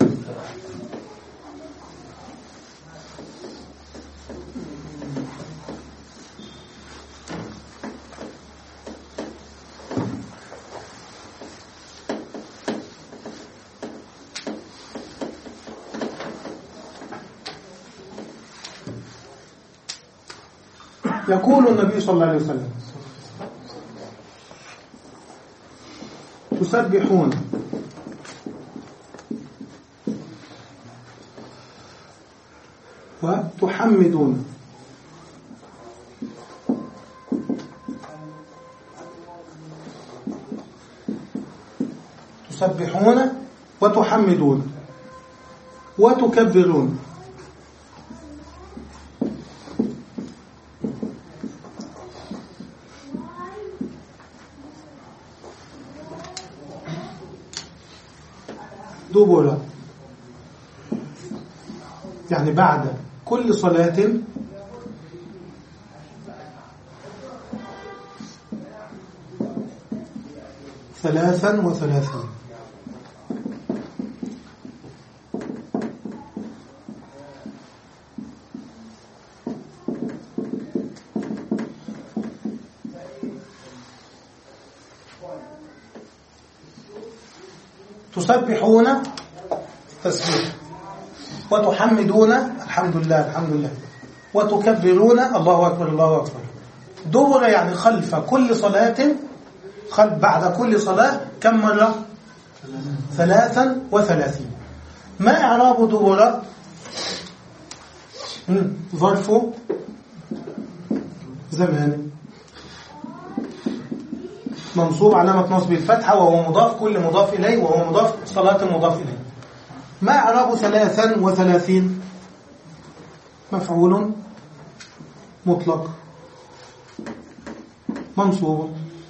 يقول النبي صلى الله عليه وسلم تسبحون وتحمدون تسبحون وتحمدون وتكبرون دبر، يعني بعد كل صلاة ثلاثا وثلاثين. تسبحون تسبيح، وتحمدون الحمد لله الحمد لله، وتكبرون الله أكبر الله أكبر. دبر يعني خلف كل صلاة، خلف بعد كل صلاة كم مرة؟ ثلاثا وثلاثين. ما إعراب دبر؟ ظرف زمان منصوب علامة نصب الفتحة وهو مضاف، كل مضاف إليه وهو مضاف صلاة مضاف إليه. ما إعراب ثلاثا وثلاثين؟ مفعول مطلق منصوب،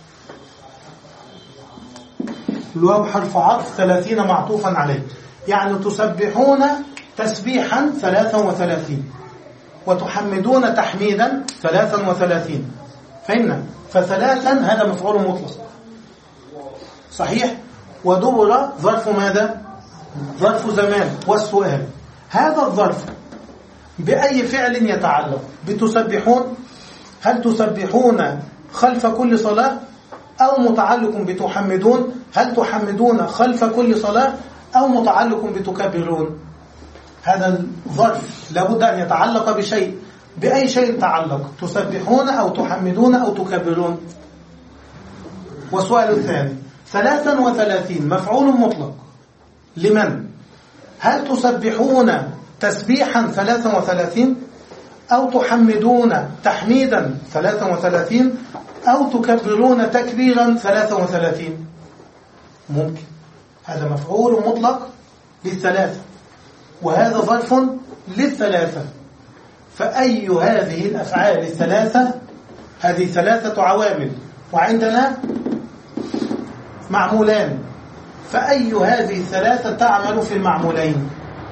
الواو حرف عطف، ثلاثين معطوفا عليه، يعني تسبحون تسبيحا ثلاثا وثلاثين وتحمدون تحميدا ثلاثا وثلاثين. فهمنا؟ فثلاثا هذا مفعول مطلق صحيح، ودبر ظرف ماذا؟ ظرف زمان. والسؤال هذا الظرف بأي فعل يتعلق؟ بتسبحون؟ هل تسبحون خلف كل صلاة؟ أو متعلق بتحمدون؟ هل تحمدون خلف كل صلاة؟ أو متعلق بتكبرون؟ هذا الظرف لابد أن يتعلق بشيء، بأي شيء تعلق؟ تسبحون أو تحمدون أو تكبرون؟ والسؤال الثاني ثلاثا وثلاثين مفعول مطلق لمن؟ هل تسبحون تسبيحا ثلاثا وثلاثين أو تحمدون تحميدا ثلاثا وثلاثين أو تكبرون تكبيرا ثلاثا وثلاثين؟ ممكن. هذا مفعول مطلق للثلاثة، وهذا ظرف للثلاثة، فأي هذه الأفعال الثلاثة، هذه ثلاثة عوامل وعندنا معمولان، فأي هذه الثلاثة تعمل في المعمولين؟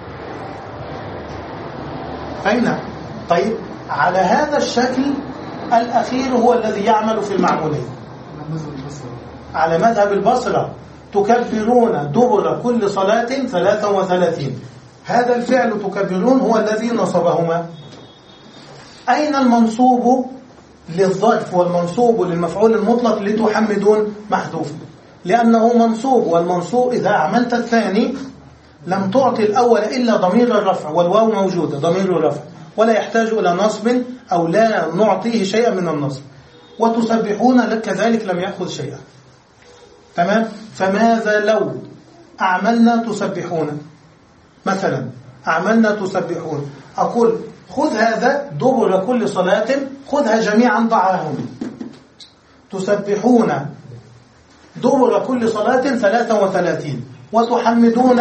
أين؟ طيب على هذا الشكل الأخير هو الذي يعمل في المعمولين على مذهب البصرة. تكبرون دبر كل صلاة ثلاثا وثلاثين، هذا الفعل تكبرون هو الذي نصبهما. أين المنصوب للظرف والمنصوب للمفعول المطلق لتحمدون؟ محذوف، لأنه منصوب، والمنصوب إذا عملت الثاني لم تعطي الأول إلا ضمير الرفع، والواو موجودة ضمير الرفع ولا يحتاج إلى نصب أو لا نعطيه شيئا من النصب. وتسبحون كذلك لم يأخذ شيئا. تمام؟ فماذا لو أعملنا تسبحون مثلا، أعملنا تسبحون، أقول خذ هذا دبر كل صلاة، خذها جميعا ضعهم، تسبحون دبر كل صلاة ثلاثة وثلاثين، وتحمدون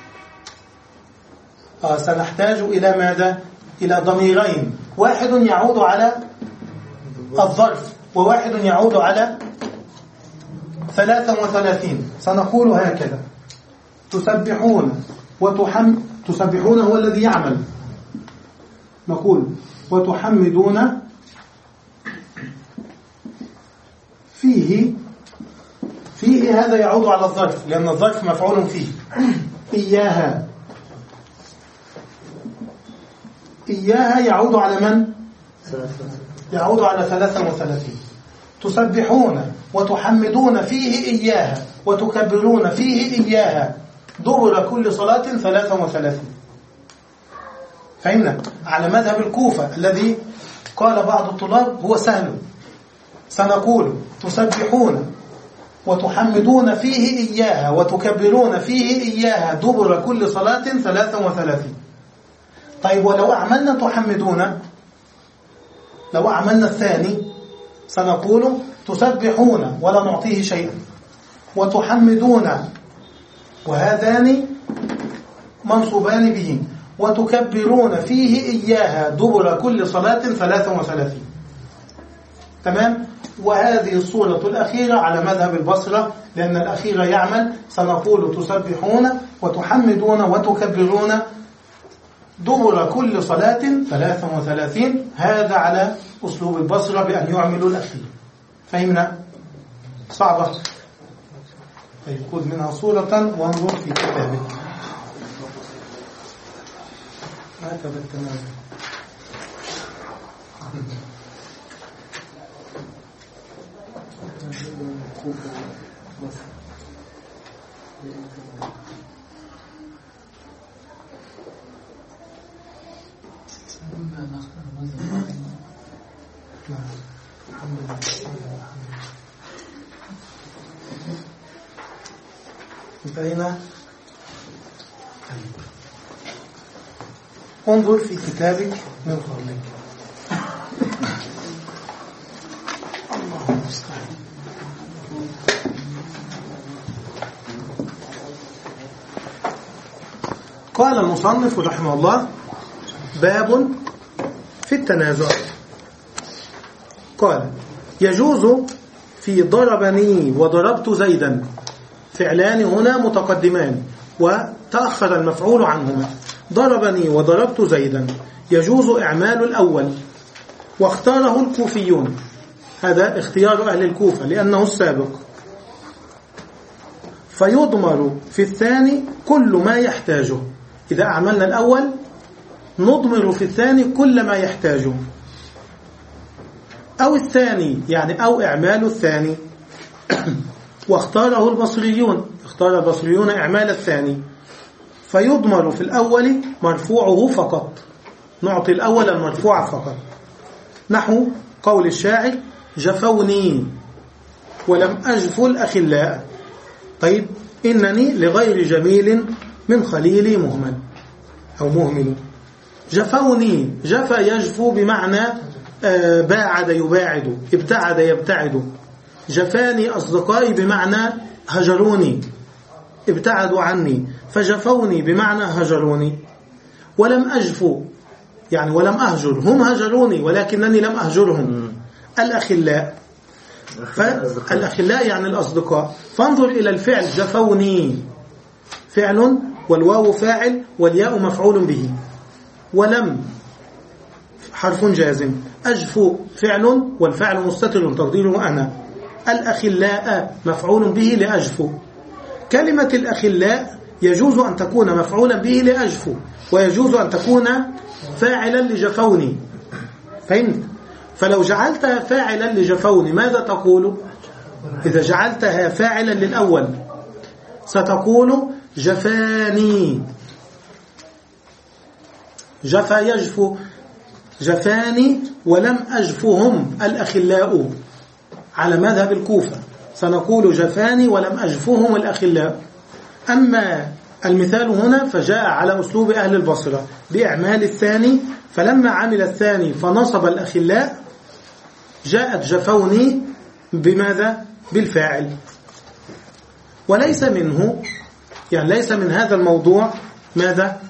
آه سنحتاج إلى ماذا؟ إلى ضميرين، واحد يعود على الظرف وواحد يعود على ثلاثة وثلاثين. سنقول هكذا: تسبحون وتحم تسبحون هو الذي يعمل، نقول وتحمدون فيه، فيه هذا يعود على الظرف لأن الظرف مفعول فيه، إياها، إياها يعود على من؟ يعود على ثلاثة وثلاثين. تسبحون وتحمدون فيه إياها وتكبرون فيه إياها دبر كل صلاة ثلاثة وثلاثين. فهمنا؟ على مذهب الكوفة الذي قال بعض الطلاب هو سهل، سنقول تسبحون وتحمدون فيه إياها وتكبرون فيه إياها دبر كل صلاة ثلاثة وثلاثين. طيب ولو أعملنا تحمدون، لو أعملنا الثاني سنقول تسبحون ولا نعطيه شيئا، وتحمدون وهذان منصوبان به، وتكبرون فيه إياها دبر كل صلاة ثلاثة وثلاثين. تمام؟ وهذه الصورة الأخيرة على مذهب البصرة لأن الأخيرة يعمل، سنقول تسبحون وتحمدون وتكبرون دبر كل صلاة ثلاثة وثلاثين. هذا على أسلوب البصرة بأن يعملوا الأخير. فهمنا؟ صعبة. طيب خذ منها صورة وانظر في كتابك. هكذا التمام. انتهينا. انظر في كتابك من فضلك. الله المستعان. قال المصنف رحمه الله: باب في التنازع. قال: يجوز في ضربني وضربت زيدا فعلان هنا متقدمان وتأخر المفعول عنهما. ضربني وضربت زيدا يجوز إعمال الأول، واختاره الكوفيون، هذا اختيار أهل الكوفة لأنه السابق. فيضمر في الثاني كل ما يحتاجه، إذا أعملنا الأول نضمر في الثاني كل ما يحتاجه، أو الثاني يعني أو إعمال الثاني. واختاره البصريون، اختار البصريون إعمال الثاني. فيضمر في الأول مرفوعه فقط، نعطي الأول المرفوع فقط، نحو قول الشاعر: جفوني ولم أجف الأخلاء. طيب إنني لغير جميل من خليلي مهمل أو مهمل. جفوني، جف يجفو بمعنى آه باعد يباعد، ابتعد يبتعد. جفاني أصدقائي بمعنى هجروني، ابتعدوا عني، فجفوني بمعنى هجروني. ولم أجفو يعني ولم أهجر، هم هجروني ولكنني لم أهجرهم. الأخلاء، فالأخلاء يعني الأصدقاء. فانظر إلى الفعل جفوني فعل والواو فاعل والياء مفعول به، ولم حرف جازم، أجفو فعل والفعل مستتر تقديره أنا، الأخلاء مفعول به لأجفو. كلمة الأخلاء يجوز أن تكون مفعولا به لأجفو، ويجوز أن تكون فاعلا لجفوني. فهمت؟ فلو جعلتها فاعلا لجفوني ماذا تقول؟ إذا جعلتها فاعلا للأول ستقول جفاني، جفا يجفو، جفاني ولم أجفهم الأخلاء على مذهب الكوفة، سنقول جفاني ولم أجفهم الأخلاء. أما المثال هنا فجاء على أسلوب أهل البصرة بإعمال الثاني، فلما عمل الثاني فنصب الأخلاء جاءت جفوني بماذا؟ بالفاعل. وليس منه، يعني ليس من هذا الموضوع ماذا؟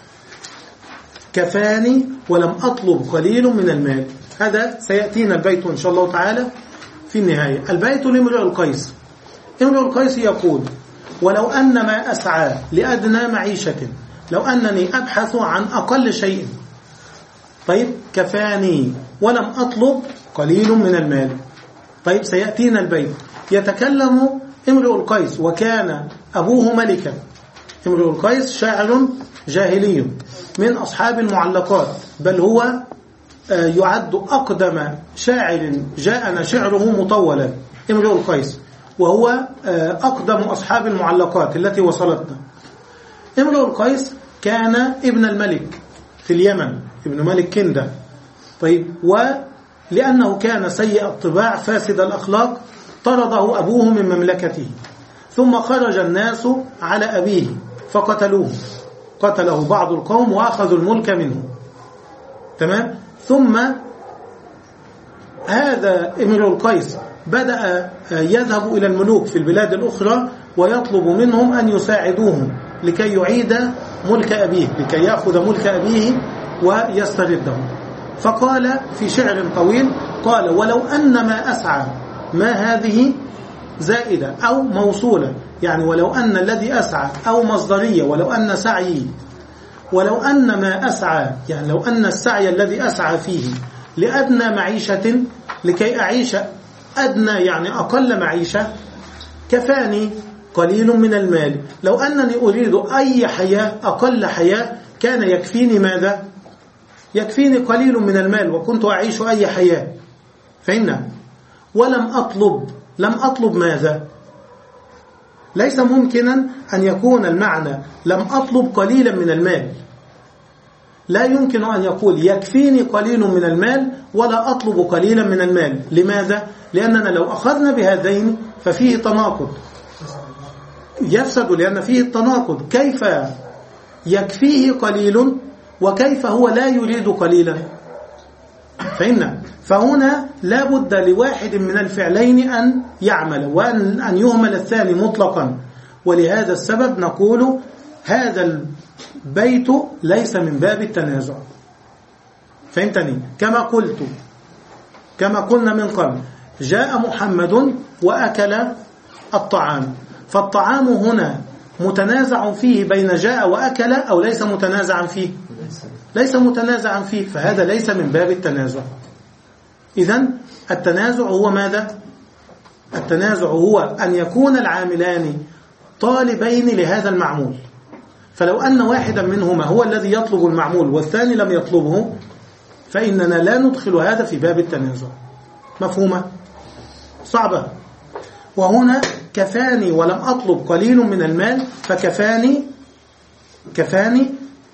كفاني ولم أطلب قليل من المال. هذا سيأتينا البيت إن شاء الله تعالى في النهاية. البيت لامرئ القيس، امرئ القيس يقول ولو أن ما أسعى لأدنى معيشة، لو أنني أبحث عن أقل شيء، طيب كفاني ولم أطلب قليل من المال. طيب سيأتينا البيت يتكلم امرئ القيس وكان أبوه ملكا. امرئ القيس شاعر جاهلي من أصحاب المعلقات، بل هو يعد أقدم شاعر جاءنا شعره مطولا، امرئ القيس، وهو أقدم أصحاب المعلقات التي وصلتنا. امرئ القيس كان ابن الملك في اليمن، ابن ملك كندة. طيب ولأنه كان سيء الطباع فاسد الأخلاق طرده أبوه من مملكته، ثم خرج الناس على أبيه فقتلوه، قتله بعض القوم وأخذوا الملك منه. تمام. ثم هذا امرؤ القيس بدأ يذهب إلى الملوك في البلاد الأخرى ويطلب منهم أن يساعدوه لكي يعيد ملك أبيه، لكي يأخذ ملك أبيه ويسترده. فقال في شعر طويل، قال ولو أن ما أسعى، ما هذه زائدة أو موصولة، يعني ولو أن الذي أسعى، أو مصدرية، ولو أن سعيي، ولو أن ما أسعى، يعني لو أن السعي الذي أسعى فيه لأدنى معيشة، لكي أعيش أدنى يعني أقل معيشة، كفاني قليل من المال. لو أنني أريد أي حياة، أقل حياة، كان يكفيني ماذا؟ يكفيني قليل من المال وكنت أعيش أي حياة. فإن ولم أطلب، لم أطلب ماذا؟ ليس ممكنا أن يكون المعنى لم أطلب قليلا من المال. لا يمكن أن يقول يكفيني قليل من المال ولا أطلب قليلا من المال. لماذا؟ لأننا لو أخذنا بهذين ففيه تناقض، يفسد، لأن فيه التناقض. كيف يكفيه قليل وكيف هو لا يريد قليلا؟ فإن فهنا لا بد لواحد من الفعلين أن يعمل، وأن أن يهمل الثاني مطلقا. ولهذا السبب نقول هذا البيت ليس من باب التنازع. فهمتني؟ كما قلت، كما قلنا من قبل، جاء محمد وأكل الطعام، فالطعام هنا متنازع فيه بين جاء وأكل أو ليس متنازعا فيه؟ ليس متنازعا فيه، فهذا ليس من باب التنازع. إذن التنازع هو ماذا؟ التنازع هو أن يكون العاملان طالبين لهذا المعمول، فلو أن واحدا منهما هو الذي يطلب المعمول والثاني لم يطلبه، فإننا لا ندخل هذا في باب التنازع. مفهومة؟ صعبة. وهنا كفاني ولم أطلب قليل من المال، فكفاني كفاني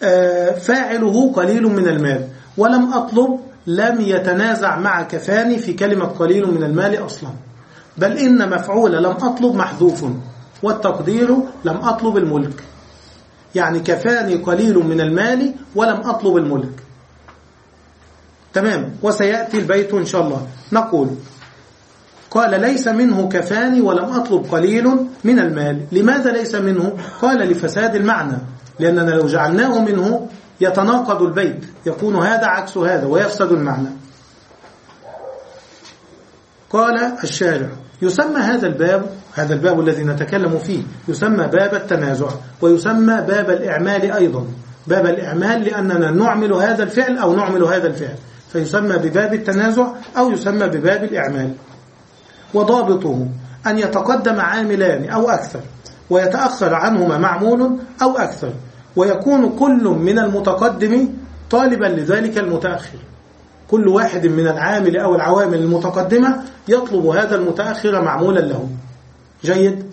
فاعله قليل من المال، ولم أطلب لم يتنازع مع كفاني في كلمة قليل من المال أصلا، بل إن مفعول لم أطلب محذوف، والتقدير لم أطلب الملك، يعني كفاني قليل من المال ولم أطلب الملك. تمام. وسيأتي البيت إن شاء الله. نقول قال ليس منه كفاني ولم أطلب قليل من المال. لماذا ليس منه؟ قال لفساد المعنى، لأننا لو جعلناه منه يتناقض البيت، يكون هذا عكس هذا ويفسد المعنى. قال الشارع: يسمى هذا الباب هذا الباب الذي نتكلم فيه يسمى باب التنازع، ويسمى باب الإعمال أيضا، باب الإعمال لأننا نعمل هذا الفعل أو نعمل هذا الفعل، فيسمى بباب التنازع أو يسمى بباب الإعمال. وضابطه أن يتقدم عاملان أو أكثر ويتأخر عنهما معمول أو أكثر، ويكون كل من المتقدم طالبا لذلك المتأخر. كل واحد من العامل أو العوامل المتقدمة يطلب هذا المتأخر معمولا له. جيد.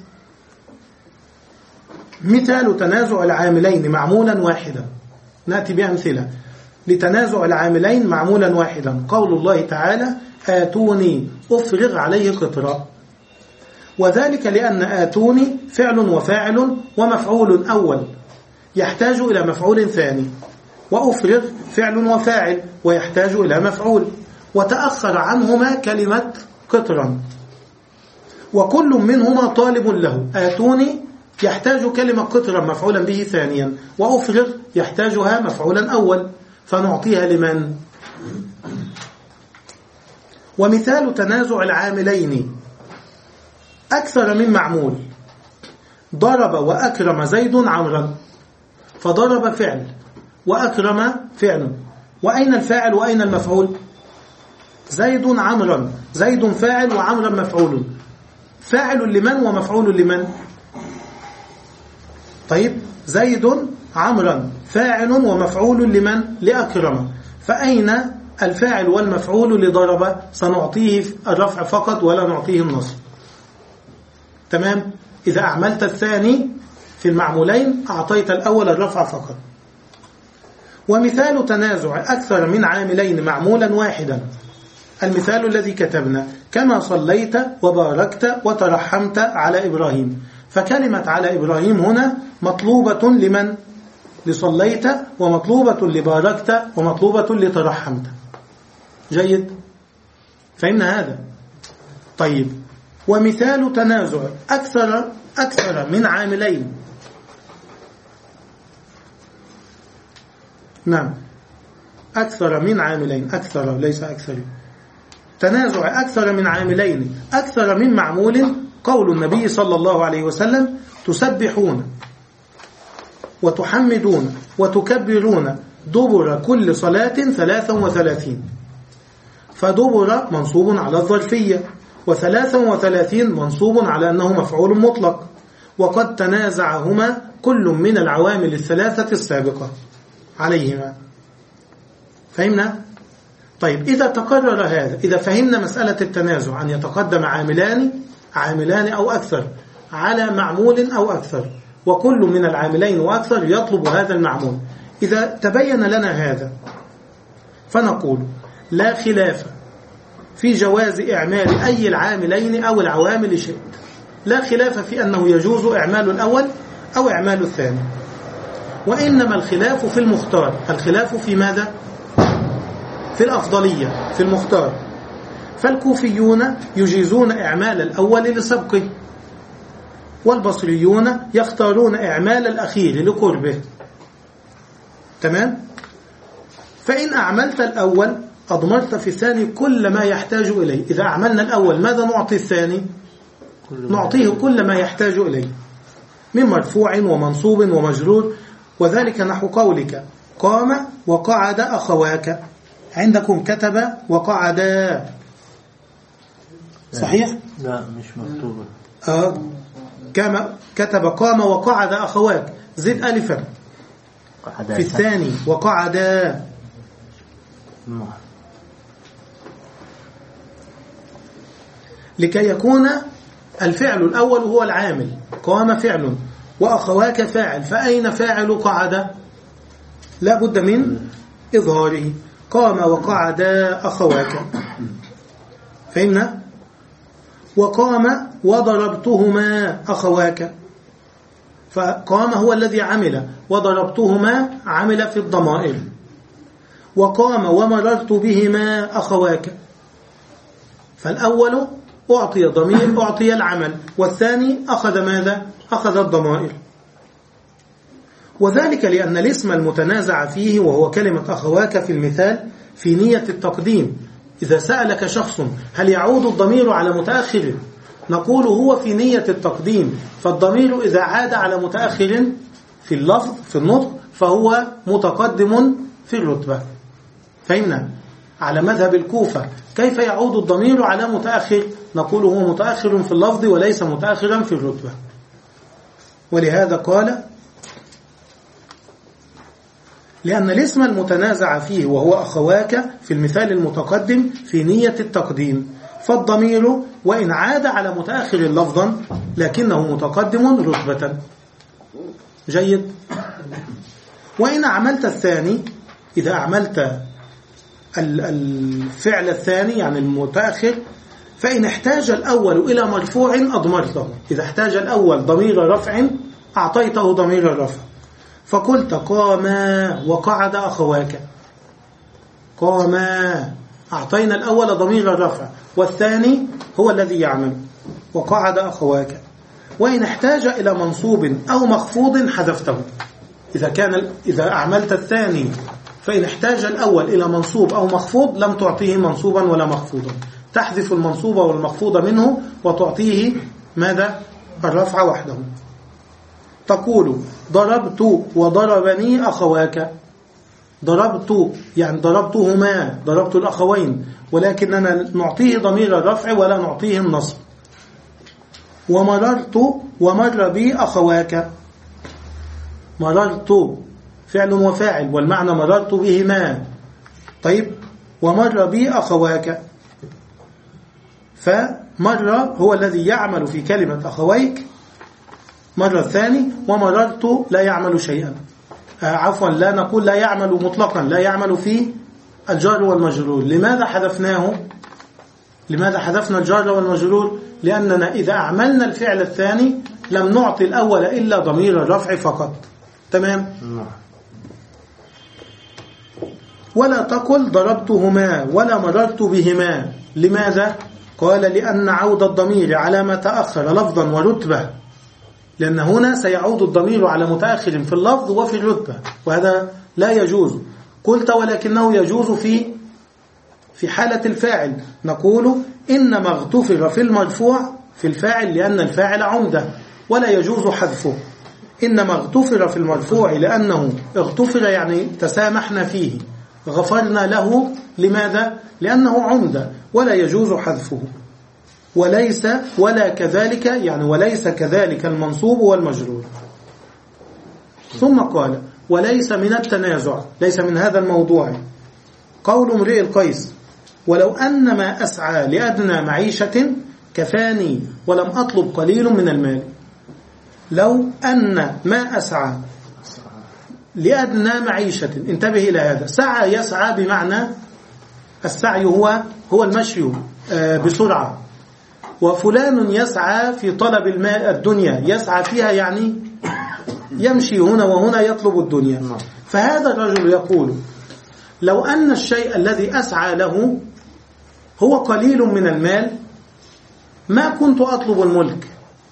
مثال تنازع العاملين معمولا واحدا، نأتي بأمثلة لتنازع العاملين معمولا واحدا. قول الله تعالى: آتوني أفرغ عليه قطرا، وذلك لأن آتوني فعل وفاعل ومفعول أول يحتاج إلى مفعول ثاني، وأفرغ فعل وفاعل ويحتاج إلى مفعول، وتأخر عنهما كلمة قطرا، وكل منهما طالب له. آتوني يحتاج كلمة قطرا مفعولا به ثانيا، وأفرغ يحتاجها مفعولا أول، فنعطيها لمن؟ ومثال تنازع العاملين أكثر من معمول. ضرب وأكرم زيد عمرا، فضرب فعل وأكرم فعل، وأين الفاعل وأين المفعول؟ زيد عمرا، زيد فاعل وعمرا مفعول. فاعل لمن ومفعول لمن؟ طيب، زيد عمرا فاعل ومفعول لمن؟ لأكرم. فأين الفاعل والمفعول لضرب؟ سنعطيه الرفع فقط ولا نعطيه النصب. تمام؟ إذا أعملت الثاني في المعمولين أعطيت الأول الرفع فقط. ومثال تنازع أكثر من عاملين معمولا واحدا، المثال الذي كتبنا: كما صليت وباركت وترحمت على إبراهيم. فكلمة على إبراهيم هنا مطلوبة لمن؟ لصليت، ومطلوبة لباركت، ومطلوبة لترحمت. جيد؟ فهمنا هذا؟ طيب، ومثال تنازع أكثر أكثر من عاملين. نعم، أكثر من عاملين، أكثر ليس أكثر. تنازع أكثر من عاملين أكثر من معمول. قول النبي صلى الله عليه وسلم: تسبحون وتحمدون وتكبرون دبر كل صلاة ثلاثا وثلاثين. فدبر منصوب على الظرفية، وثلاثا وثلاثين منصوب على أنه مفعول مطلق، وقد تنازعهما كل من العوامل الثلاثة السابقة عليهما. فهمنا؟ طيب، إذا تقرر هذا، إذا فهمنا مسألة التنازع أن يتقدم عاملان عاملان أو أكثر على معمول أو أكثر، وكل من العاملين وأكثر يطلب هذا المعمول، إذا تبين لنا هذا فنقول: لا خلاف في جواز إعمال أي العاملين أو العوامل شئت. لا خلاف في أنه يجوز إعمال الأول أو إعمال الثاني، وإنما الخلاف في المختار. الخلاف في ماذا؟ في الأفضلية، في المختار. فالكوفيون يجيزون إعمال الأول لسبقه، والبصريون يختارون إعمال الأخير لقربه. تمام؟ فإن أعملت الأول أضمرت في الثاني كل ما يحتاج إليه. إذا أعملنا الأول ماذا نعطي الثاني؟ نعطيه كل ما يحتاج إليه من مرفوع ومنصوب ومجرور. وذلك نحو قولك: قام وقعد أخواك. عندكم كتب وقعدا، صحيح؟ لا، مش مكتوبة. آه. كما كتب قام وقعد أخواك، زد ألفا في الثاني وقعدا. لكي يكون الفعل الأول هو العامل. قام فعل وأخواك فاعل، فأين فاعل قعد؟ لا بد من إظهاره. قام وقعدا أخواك. فهمنا؟ وقام وضربتهما أخواك، فقام هو الذي عمل، وضربتهما عمل في الضمائر. وقام ومررت بهما أخواك، فالأول أعطي ضمير، أعطي العمل، والثاني أخذ ماذا؟ أخذ الضمائر. وذلك لأن الاسم المتنازع فيه وهو كلمة أخواك في المثال في نية التقديم. إذا سألك شخص هل يعود الضمير على متأخر، نقول هو في نية التقديم، فالضمير إذا عاد على متأخر في اللفظ في النطق فهو متقدم في الرتبة. فهمنا؟ على مذهب الكوفة كيف يعود الضمير على متأخر؟ نقول هو متأخر في اللفظ وليس متأخرا في الرتبة. ولهذا قال لأن الاسم المتنازع فيه وهو أخواك في المثال المتقدم في نية التقديم، فالضمير وإن عاد على متأخر لفظا لكنه متقدم رتبة. جيد. وإن عملت الثاني، إذا عملت الفعل الثاني يعني المتأخر، فإن احتاج الأول إلى مرفوع أضمرته. إذا احتاج الأول ضمير رفع أعطيته ضمير الرفع، فقلت قاما وقعد أخواك. قاما أعطينا الأول ضمير الرفع والثاني هو الذي يعمل، وقعد أخواك. وإن احتاج إلى منصوب أو مخفوض حذفته. إذا كان إذا أعملت الثاني فإن احتاج الأول إلى منصوب أو مخفوض لم تعطيه منصوبا ولا مخفوضا، تحذف المنصوب والمخفوض منه وتعطيه ماذا؟ الرفع وحده. تقول ضربت وضربني أخواك. ضربت يعني ضربتهما، ضربت الأخوين، ولكننا نعطيه ضمير الرفع ولا نعطيه النصب. ومررت ومر بي أخواك. مررت فعل وفاعل والمعنى مررت بهما. طيب ومر بي أخواك، فمر هو الذي يعمل في كلمة أخويك، مر الثاني، ومررت لا يعمل شيئا. آه عفوا لا نقول لا يعمل مطلقا، لا يعمل في الجار والمجرور. لماذا حذفناه؟ لماذا حذفنا الجار والمجرور؟ لأننا إذا أعملنا الفعل الثاني لم نعطي الأول إلا ضمير الرفع فقط. تمام؟ ولا تقل ضربتهما ولا مررت بهما. لماذا؟ قال لأن عود الضمير على ما تأخر لفظا ورتبة، لأن هنا سيعود الضمير على متأخر في اللفظ وفي الرتبة، وهذا لا يجوز. قلت ولكنه يجوز في في حالة الفاعل. نقول إنما اغتفر في المرفوع في الفاعل لأن الفاعل عمدة ولا يجوز حذفه. إنما اغتفر في المرفوع لأنه اغتفر يعني تسامحنا فيه، غفرنا له. لماذا؟ لأنه عمدة ولا يجوز حذفه. وليس ولا كذلك يعني وليس كذلك المنصوب والمجرور. ثم قال وليس من التنازع، ليس من هذا الموضوع، قول امرئ القيس ولو أن ما أسعى لأدنى معيشة كفاني ولم أطلب قليل من المال. لو أن ما أسعى لأدنى معيشة، انتبه إلى هذا. سعى يسعى بمعنى السعي هو هو المشي بسرعة، وفلان يسعى في طلب الماء الدنيا، يسعى فيها يعني يمشي هنا وهنا يطلب الدنيا. فهذا الرجل يقول لو أن الشيء الذي أسعى له هو قليل من المال ما كنت أطلب الملك،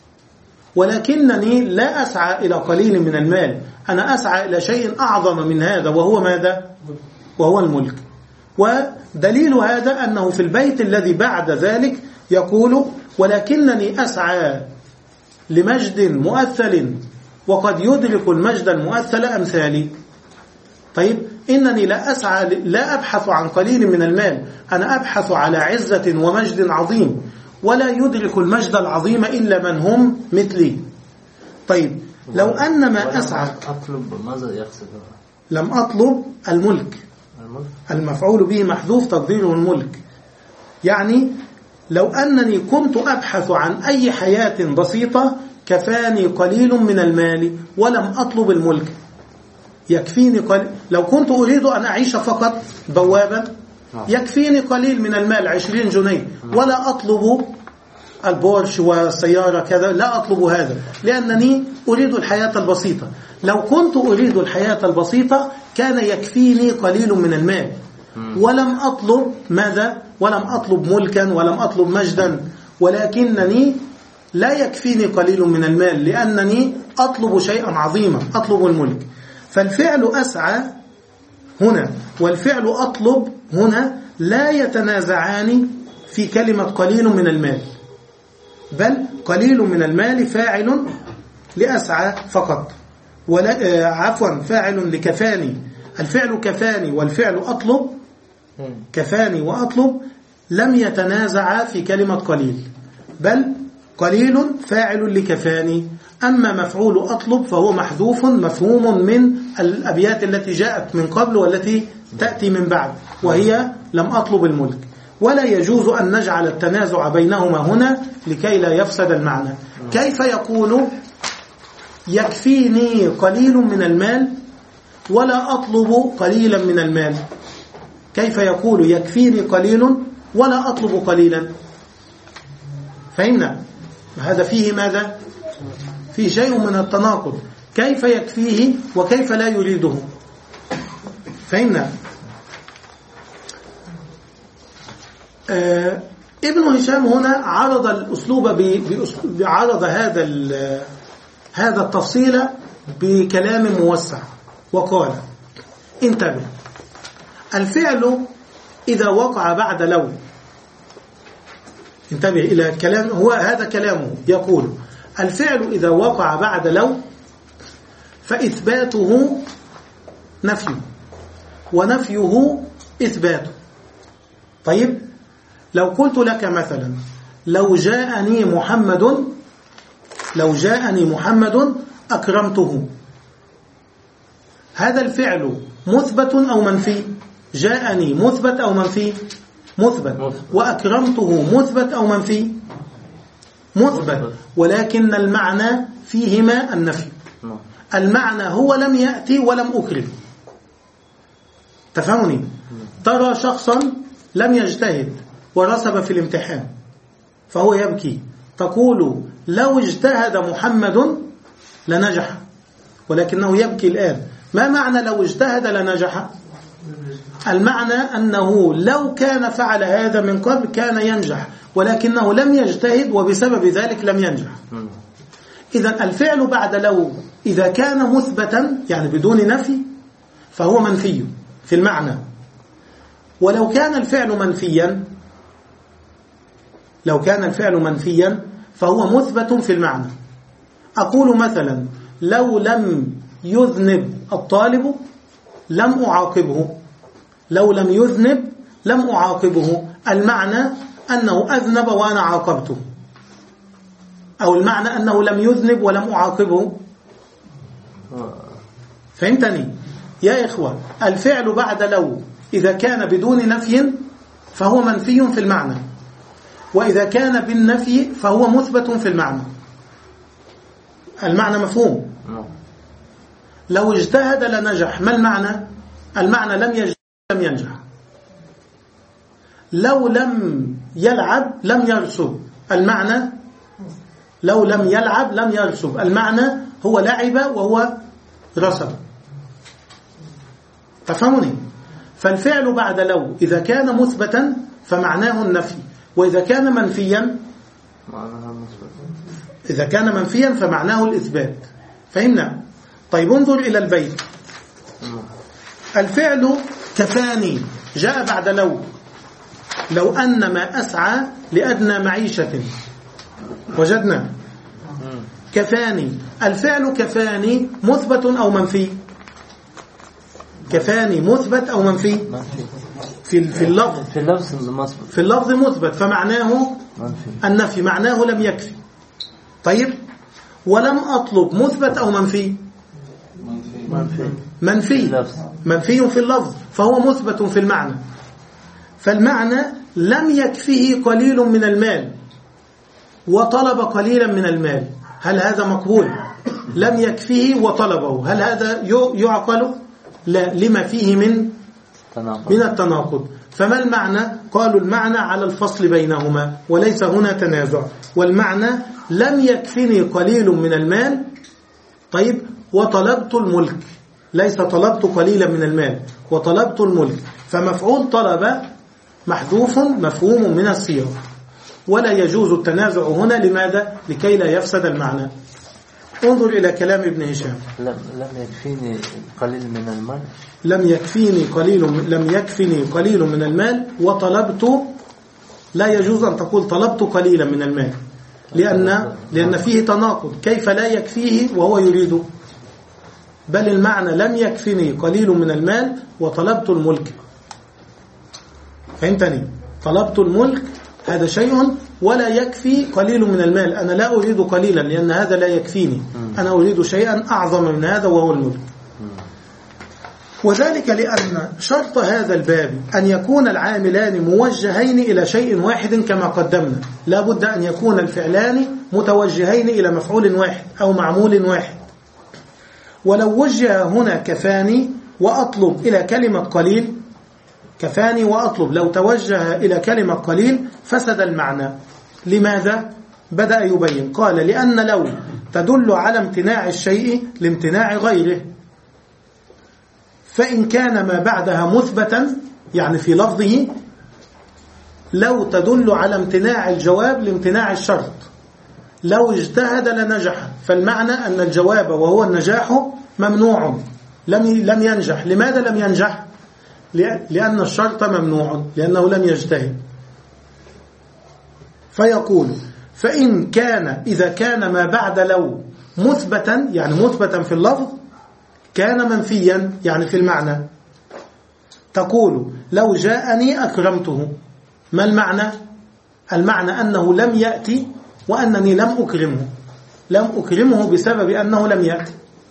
ولكنني لا أسعى إلى قليل من المال، أنا أسعى إلى شيء أعظم من هذا وهو ماذا؟ وهو الملك. ودليل هذا أنه في البيت الذي بعد ذلك يقول ولكنني أسعى لمجد مؤثل وقد يدرك المجد المؤثل أمثالي. طيب إنني لا أسعى لا أبحث عن قليل من المال، أنا أبحث على عزة ومجد عظيم، ولا يدرك المجد العظيم إلا من هم مثلي. طيب لو أن ما أسعى أطلب ماذا يقصد؟ لم أطلب الملك، المفعول به محذوف تقديره الملك. يعني لو أنني كنت أبحث عن أي حياة بسيطة كفاني قليل من المال ولم أطلب الملك، يكفيني قليل. لو كنت أريد أن أعيش فقط بوابا يكفيني قليل من المال عشرين جنيه ولا أطلب البورش والسيارة كذا، لا أطلب هذا لأنني أريد الحياة البسيطة. لو كنت أريد الحياة البسيطة كان يكفيني قليل من المال ولم أطلب ماذا؟ ولم أطلب ملكا ولم أطلب مجدا، ولكنني لا يكفيني قليل من المال لأنني أطلب شيئا عظيما، أطلب الملك. فالفعل أسعى هنا والفعل أطلب هنا لا يتنازعان في كلمة قليل من المال، بل قليل من المال فاعل لأسعى فقط، ولا عفوا فاعل لكفاني. الفعل كفاني والفعل أطلب كفاني وأطلب لم يتنازعا في كلمة قليل، بل قليل فاعل لكفاني. أما مفعول أطلب فهو محذوف مفهوم من الأبيات التي جاءت من قبل والتي تأتي من بعد، وهي لم أطلب الملك. ولا يجوز أن نجعل التنازع بينهما هنا لكي لا يفسد المعنى. كيف يقول يكفيني قليل من المال ولا أطلب قليلا من المال؟ كيف يقول يكفيني قليل ولا أطلب قليلا؟ فهمنا؟ هذا فيه ماذا؟ فيه شيء من التناقض. كيف يكفيه وكيف لا يريده؟ فهمنا؟ آه ابن هشام هنا عرض الأسلوب عرض هذا هذا التفصيل بكلام موسع وقال: انتبه، الفعل إذا وقع بعد لو، انتبه إلى الكلام، هو هذا كلامه، يقول: الفعل إذا وقع بعد لو فإثباته نفي ونفيه إثباته. طيب، لو قلت لك مثلا لو جاءني محمد لو جاءني محمد أكرمته، هذا الفعل مثبت أو منفي؟ جاءني مثبت أو منفي؟ مثبت. وأكرمته مثبت أو منفي؟ مثبت. ولكن المعنى فيهما النفي. المعنى هو لم يأتي ولم أكرم. تفهمني؟ ترى شخصا لم يجتهد ورسب في الامتحان فهو يبكي، تقول لو اجتهد محمد لنجح، ولكنه يبكي الآن. ما معنى لو اجتهد لنجح؟ المعنى أنه لو كان فعل هذا من قبل كان ينجح، ولكنه لم يجتهد وبسبب ذلك لم ينجح. إذن الفعل بعد لو إذا كان مثبتا يعني بدون نفي فهو منفي في المعنى، ولو كان الفعل منفيا لو كان الفعل منفيا فهو مثبت في المعنى. أقول مثلا لو لم يذنب الطالب لم أعاقبه، لو لم يذنب لم أعاقبه، المعنى أنه أذنب وأنا عاقبته، أو المعنى أنه لم يذنب ولم أعاقبه. فهمتني يا إخوة؟ الفعل بعد لو إذا كان بدون نفي فهو منفي في المعنى، وإذا كان بالنفي فهو مثبت في المعنى. المعنى مفهوم؟ لو اجتهد لنجح، ما المعنى؟ المعنى لم يجتهد لم ينجح. لو لم يلعب لم يرسب، المعنى لو لم يلعب لم يرسب، المعنى هو لعب وهو رسب. تفهمني؟ فالفعل بعد لو إذا كان مثبتا فمعناه النفي، وإذا كان منفيا إذا كان منفيا فمعناه الإثبات. فهمنا؟ طيب انظر إلى البيت. الفعل كفاني جاء بعد لو، لو أن ما أسعى لأدنى معيشة وجدنا كفاني. الفعل كفاني مثبت أو منفي؟ كفاني مثبت أو منفي؟ في في اللفظ في اللفظ مثبت في اللفظ مثبت، فمعناه النفي، معناه لم يكفي. طيب، ولم أطلب مثبت أو منفي؟ منفي منفي منفي في اللفظ، فهو مثبت في المعنى. فالمعنى لم يكفيه قليل من المال وطلب قليلا من المال، هل هذا مقبول؟ لم يكفيه وطلبه، هل هذا يعقل؟ لا، لما فيه من من التناقض. فما المعنى؟ قالوا المعنى على الفصل بينهما وليس هنا تنازع. والمعنى لم يكفني قليل من المال، طيب، وطلبت الملك، ليس طلبت قليلا من المال وطلبت الملك. فمفعول طلب محذوف مفهوم من السياق، ولا يجوز التنازع هنا. لماذا؟ لكي لا يفسد المعنى. انظر إلى كلام ابن هشام. لم لم يكفيني قليل من المال. لم يكفيني قليل لم يكفني قليل من المال وطلبت. لا يجوز أن تقول طلبت قليلا من المال، لأن لأن فيه تناقض. كيف لا يكفيه وهو يريده؟ بل المعنى لم يكفني قليل من المال وطلبت الملك. فهمتني؟ طلبت الملك هذا شيء، ولا يكفي قليل من المال. أنا لا أريد قليلا لأن هذا لا يكفيني، أنا أريد شيئا أعظم من هذا وهو الملك. وذلك لأن شرط هذا الباب أن يكون العاملان موجهين إلى شيء واحد كما قدمنا. لا بد أن يكون الفعلان متوجهين إلى مفعول واحد أو معمول واحد. ولو وجه هنا كفاني وأطلب إلى كلمة قليل، كفاني وأطلب لو توجه إلى كلمة قليل فسد المعنى. لماذا؟ بدأ يبين. قال لأن لو تدل على امتناع الشيء لامتناع غيره، فإن كان ما بعدها مثبتا يعني في لفظه، لو تدل على امتناع الجواب لامتناع الشرط. لو اجتهد لنجح، فالمعنى أن الجواب وهو النجاح ممنوع، لم لم ينجح. لماذا لم ينجح؟ لأن الشرط ممنوع، لأنه لم يجتهد. فيقول فإن كان إذا كان ما بعد لو مثبتا يعني مثبتا في اللفظ، كان منفيا يعني في المعنى. تقول لو جاءني أكرمته. ما المعنى؟ المعنى أنه لم يأتي وأنني لم أكرمه، لم أكرمه بسبب أنه لم يأتي.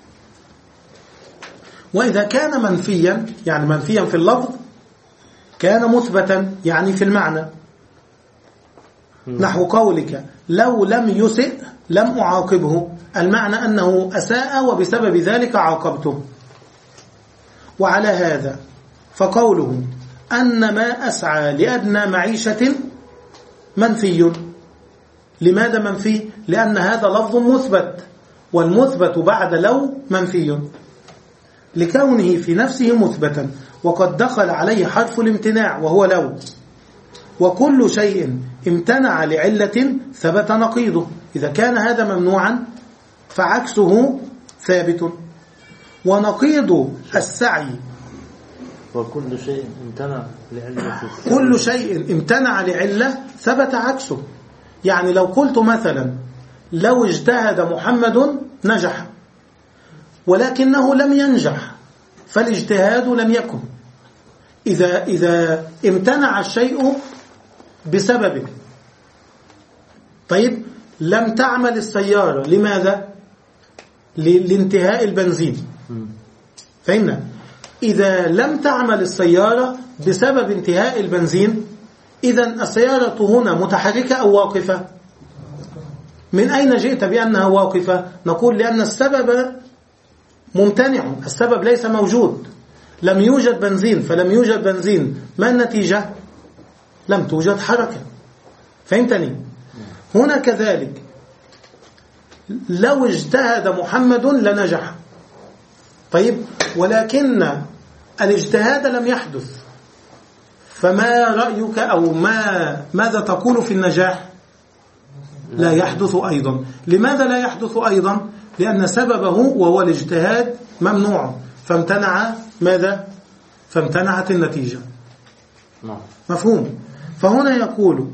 وإذا كان منفيا يعني منفيا في اللفظ، كان مثبتا يعني في المعنى. نحو قولك لو لم يسئ لم أعاقبه، المعنى أنه أساء وبسبب ذلك عاقبته. وعلى هذا فقوله أن ما أسعى لأدنى معيشة منفي. لماذا منفي؟ لأن هذا لفظ مثبت، والمثبت بعد لو منفي لكونه في نفسه مثبتا، وقد دخل عليه حرف الامتناع وهو لو. وكل شيء امتنع لعلة ثبت نقيضه. إذا كان هذا ممنوعا فعكسه ثابت. ونقيض السعي وكل شيء امتنع لعلة كل شيء امتنع لعلة ثبت عكسه. يعني لو قلت مثلا لو اجتهد محمد نجح، ولكنه لم ينجح، فالاجتهاد لم يكن. إذا, إذا امتنع الشيء بسببه. طيب لم تعمل السيارة، لماذا؟ لانتهاء البنزين. فهمنا؟ إذا لم تعمل السيارة بسبب انتهاء البنزين، إذن السيارة هنا متحركة أو واقفة؟ من أين جئت بأنها واقفة؟ نقول لأن السبب ممتنع، السبب ليس موجود. لم يوجد بنزين، فلم يوجد بنزين، ما النتيجة؟ لم توجد حركة. فهمتني؟ هنا كذلك لو اجتهد محمد لنجح. طيب ولكن الاجتهاد لم يحدث، فما رأيك أو ما ماذا تقول في النجاح؟ لا يحدث أيضا. لماذا لا يحدث أيضا؟ لأن سببه وهو الاجتهاد ممنوع، فامتنع ماذا؟ فامتنعت النتيجة. مفهوم؟ فهنا يقول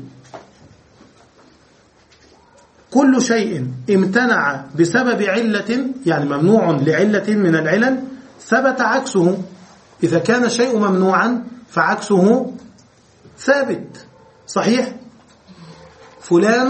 كل شيء امتنع بسبب علة يعني ممنوع لعلة من العلل ثبت عكسه. إذا كان شيء ممنوعا فعكسه ثابت. صحيح؟ فلان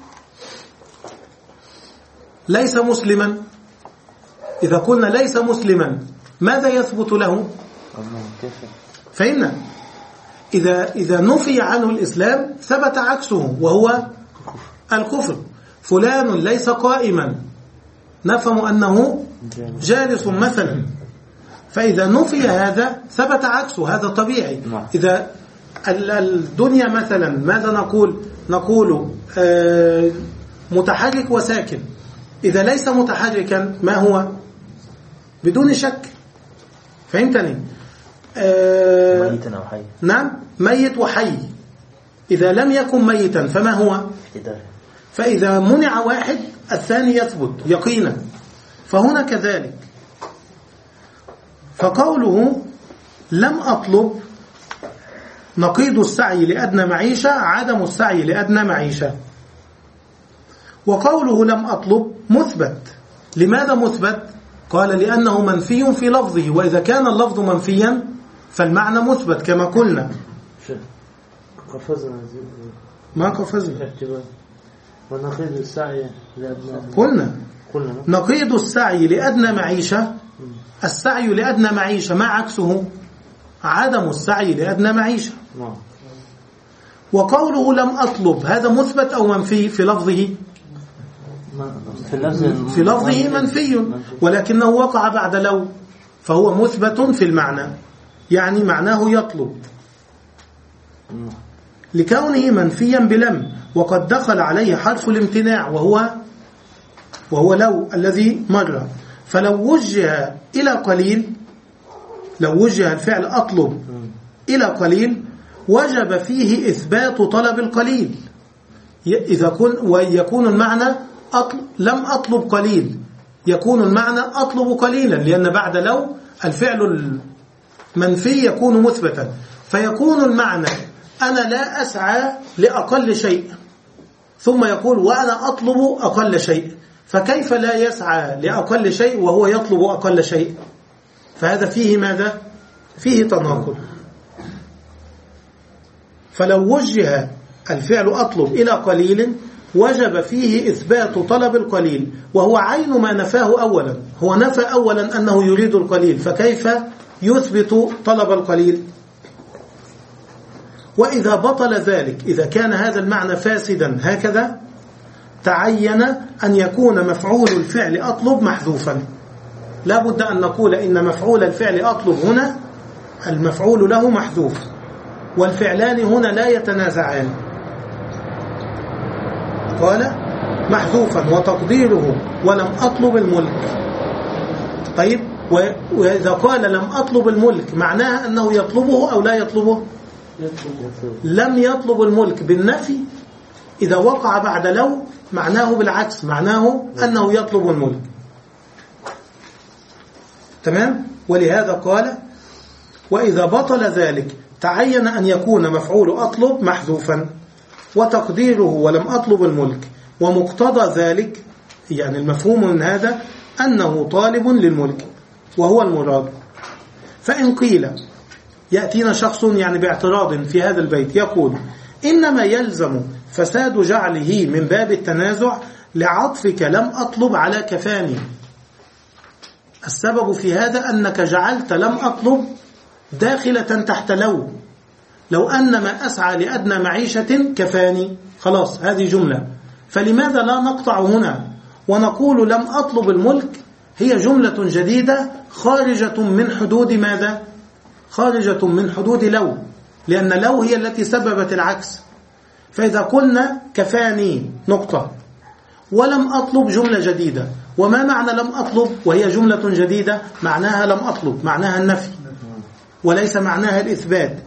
ليس مسلما، إذا قلنا ليس مسلما ماذا يثبت له؟ فإن إذا, إذا نفي عنه الإسلام ثبت عكسه وهو الكفر. فلان ليس قائما، نفهم أنه جالس مثلا، فإذا نفي هذا ثبت عكسه، هذا طبيعي. إذا الدنيا مثلا ماذا نقول؟ نقول آه متحرك وساكن. إذا ليس متحركا ما هو؟ بدون شك. فهمتني؟ آه ميت أو حي. نعم، ميت وحي. إذا لم يكن ميتا فما هو؟ فإذا منع واحد الثاني يثبت يقينا. فهنا كذلك. فقوله لم أطلب نقيض السعي لأدنى معيشة عدم السعي لأدنى معيشة. وقوله لم أطلب مثبت. لماذا مثبت؟ قال لأنه منفي في لفظه، وإذا كان اللفظ منفيا فالمعنى مثبت كما قلنا. قفزنا ما قفزنا ونقيض السعي لأدنى قلنا قلنا نقيض السعي لأدنى معيشة. السعي لأدنى معيشة ما عكسه؟ عدم السعي لأدنى معيشة. وقوله لم أطلب هذا مثبت أو منفي في لفظه؟ في لفظه منفي، ولكنه وقع بعد لو، فهو مثبت في المعنى، يعني معناه يطلب لكونه منفيا بلم، وقد دخل عليه حرف الامتناع وهو وهو لو الذي مر. فلو وجه إلى قليل، لو وجه الفعل أطلب إلى قليل وجب فيه إثبات طلب القليل. إذا كن ويكون المعنى أطلب لم أطلب قليل، يكون المعنى أطلب قليلا، لأن بعد لو الفعل المنفي يكون مثبتا، فيكون المعنى أنا لا أسعى لأقل شيء، ثم يقول وأنا أطلب أقل شيء، فكيف لا يسعى لأقل شيء وهو يطلب أقل شيء؟ فهذا فيه ماذا؟ فيه تناقض. فلو وجه الفعل أطلب إلى قليل وجب فيه إثبات طلب القليل، وهو عين ما نفاه أولا. هو نفى أولا أنه يريد القليل، فكيف يثبت طلب القليل؟ وإذا بطل ذلك، إذا كان هذا المعنى فاسدا هكذا، تعين أن يكون مفعول الفعل أطلب محذوفا. لا بد أن نقول إن مفعول الفعل أطلب هنا المفعول له محذوف، والفعلان هنا لا يتنازعان. قال محذوفا وتقديره ولم أطلب الملك. طيب، وإذا قال لم أطلب الملك معناها أنه يطلبه أو لا يطلبه؟ لم يطلب الملك بالنفي. إذا وقع بعد لو معناه بالعكس، معناه أنه يطلب الملك. تمام؟ ولهذا قال وإذا بطل ذلك تعين أن يكون مفعول أطلب محذوفا وتقديره ولم أطلب الملك، ومقتضى ذلك يعني المفهوم من هذا أنه طالب للملك وهو المراد. فإن قيل، يأتينا شخص يعني باعتراض في هذا البيت يقول إنما يلزم فساد جعله من باب التنازع لعطفك لم أطلب على كفاني. السبب في هذا أنك جعلت لم أطلب داخلة تحت لو. لو أن ما أسعى لأدنى معيشة كفاني، خلاص هذه جملة. فلماذا لا نقطع هنا ونقول لم أطلب الملك هي جملة جديدة خارجة من حدود ماذا؟ خارجة من حدود لو، لأن لو هي التي سببت العكس. فإذا قلنا كفاني نقطة ولم أطلب جملة جديدة، وما معنى لم أطلب وهي جملة جديدة؟ معناها لم أطلب، معناها النفي وليس معناها الإثبات.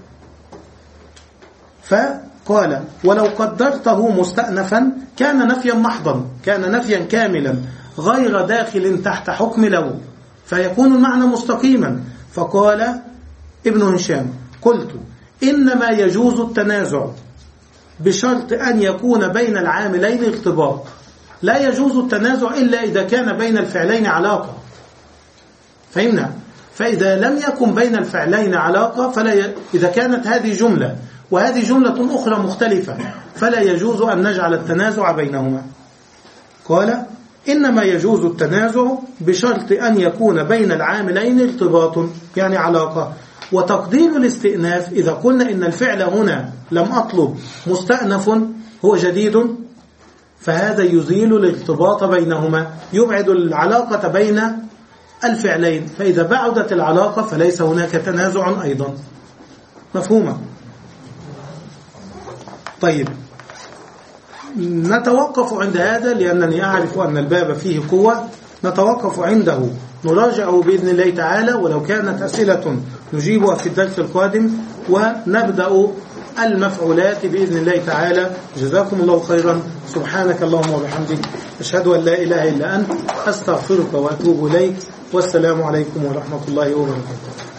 فقال ولو قدرته مستأنفا كان نفيا محضا، كان نفيا كاملا غير داخل تحت حكم لو، فيكون المعنى مستقيما. فقال ابن هشام قلت إنما يجوز التنازع بشرط أن يكون بين العاملين ارتباط. لا يجوز التنازع إلا إذا كان بين الفعلين علاقة. فهمنا؟ فإذا لم يكن بين الفعلين علاقة فلا ي... إذا كانت هذه جملة وهذه جملة أخرى مختلفة فلا يجوز أن نجعل التنازع بينهما. قال إنما يجوز التنازع بشرط أن يكون بين العاملين ارتباط يعني علاقة. وتقدير الاستئناف إذا قلنا إن الفعل هنا لم أطلب مستأنف هو جديد، فهذا يزيل الارتباط بينهما، يبعد العلاقة بين الفعلين، فإذا بعدت العلاقة فليس هناك تنازع أيضا. مفهومة؟ طيب، نتوقف عند هذا لأنني أعرف أن الباب فيه قوة. نتوقف عنده، نراجعه بإذن الله تعالى، ولو كانت أسئلة نجيبها في الدرس القادم، ونبدأ المفعولات بإذن الله تعالى. جزاكم الله خيرا. سبحانك اللهم وبحمدك أشهد أن لا إله إلا أنت، أستغفرك وأتوب إليك، والسلام عليكم ورحمة الله وبركاته.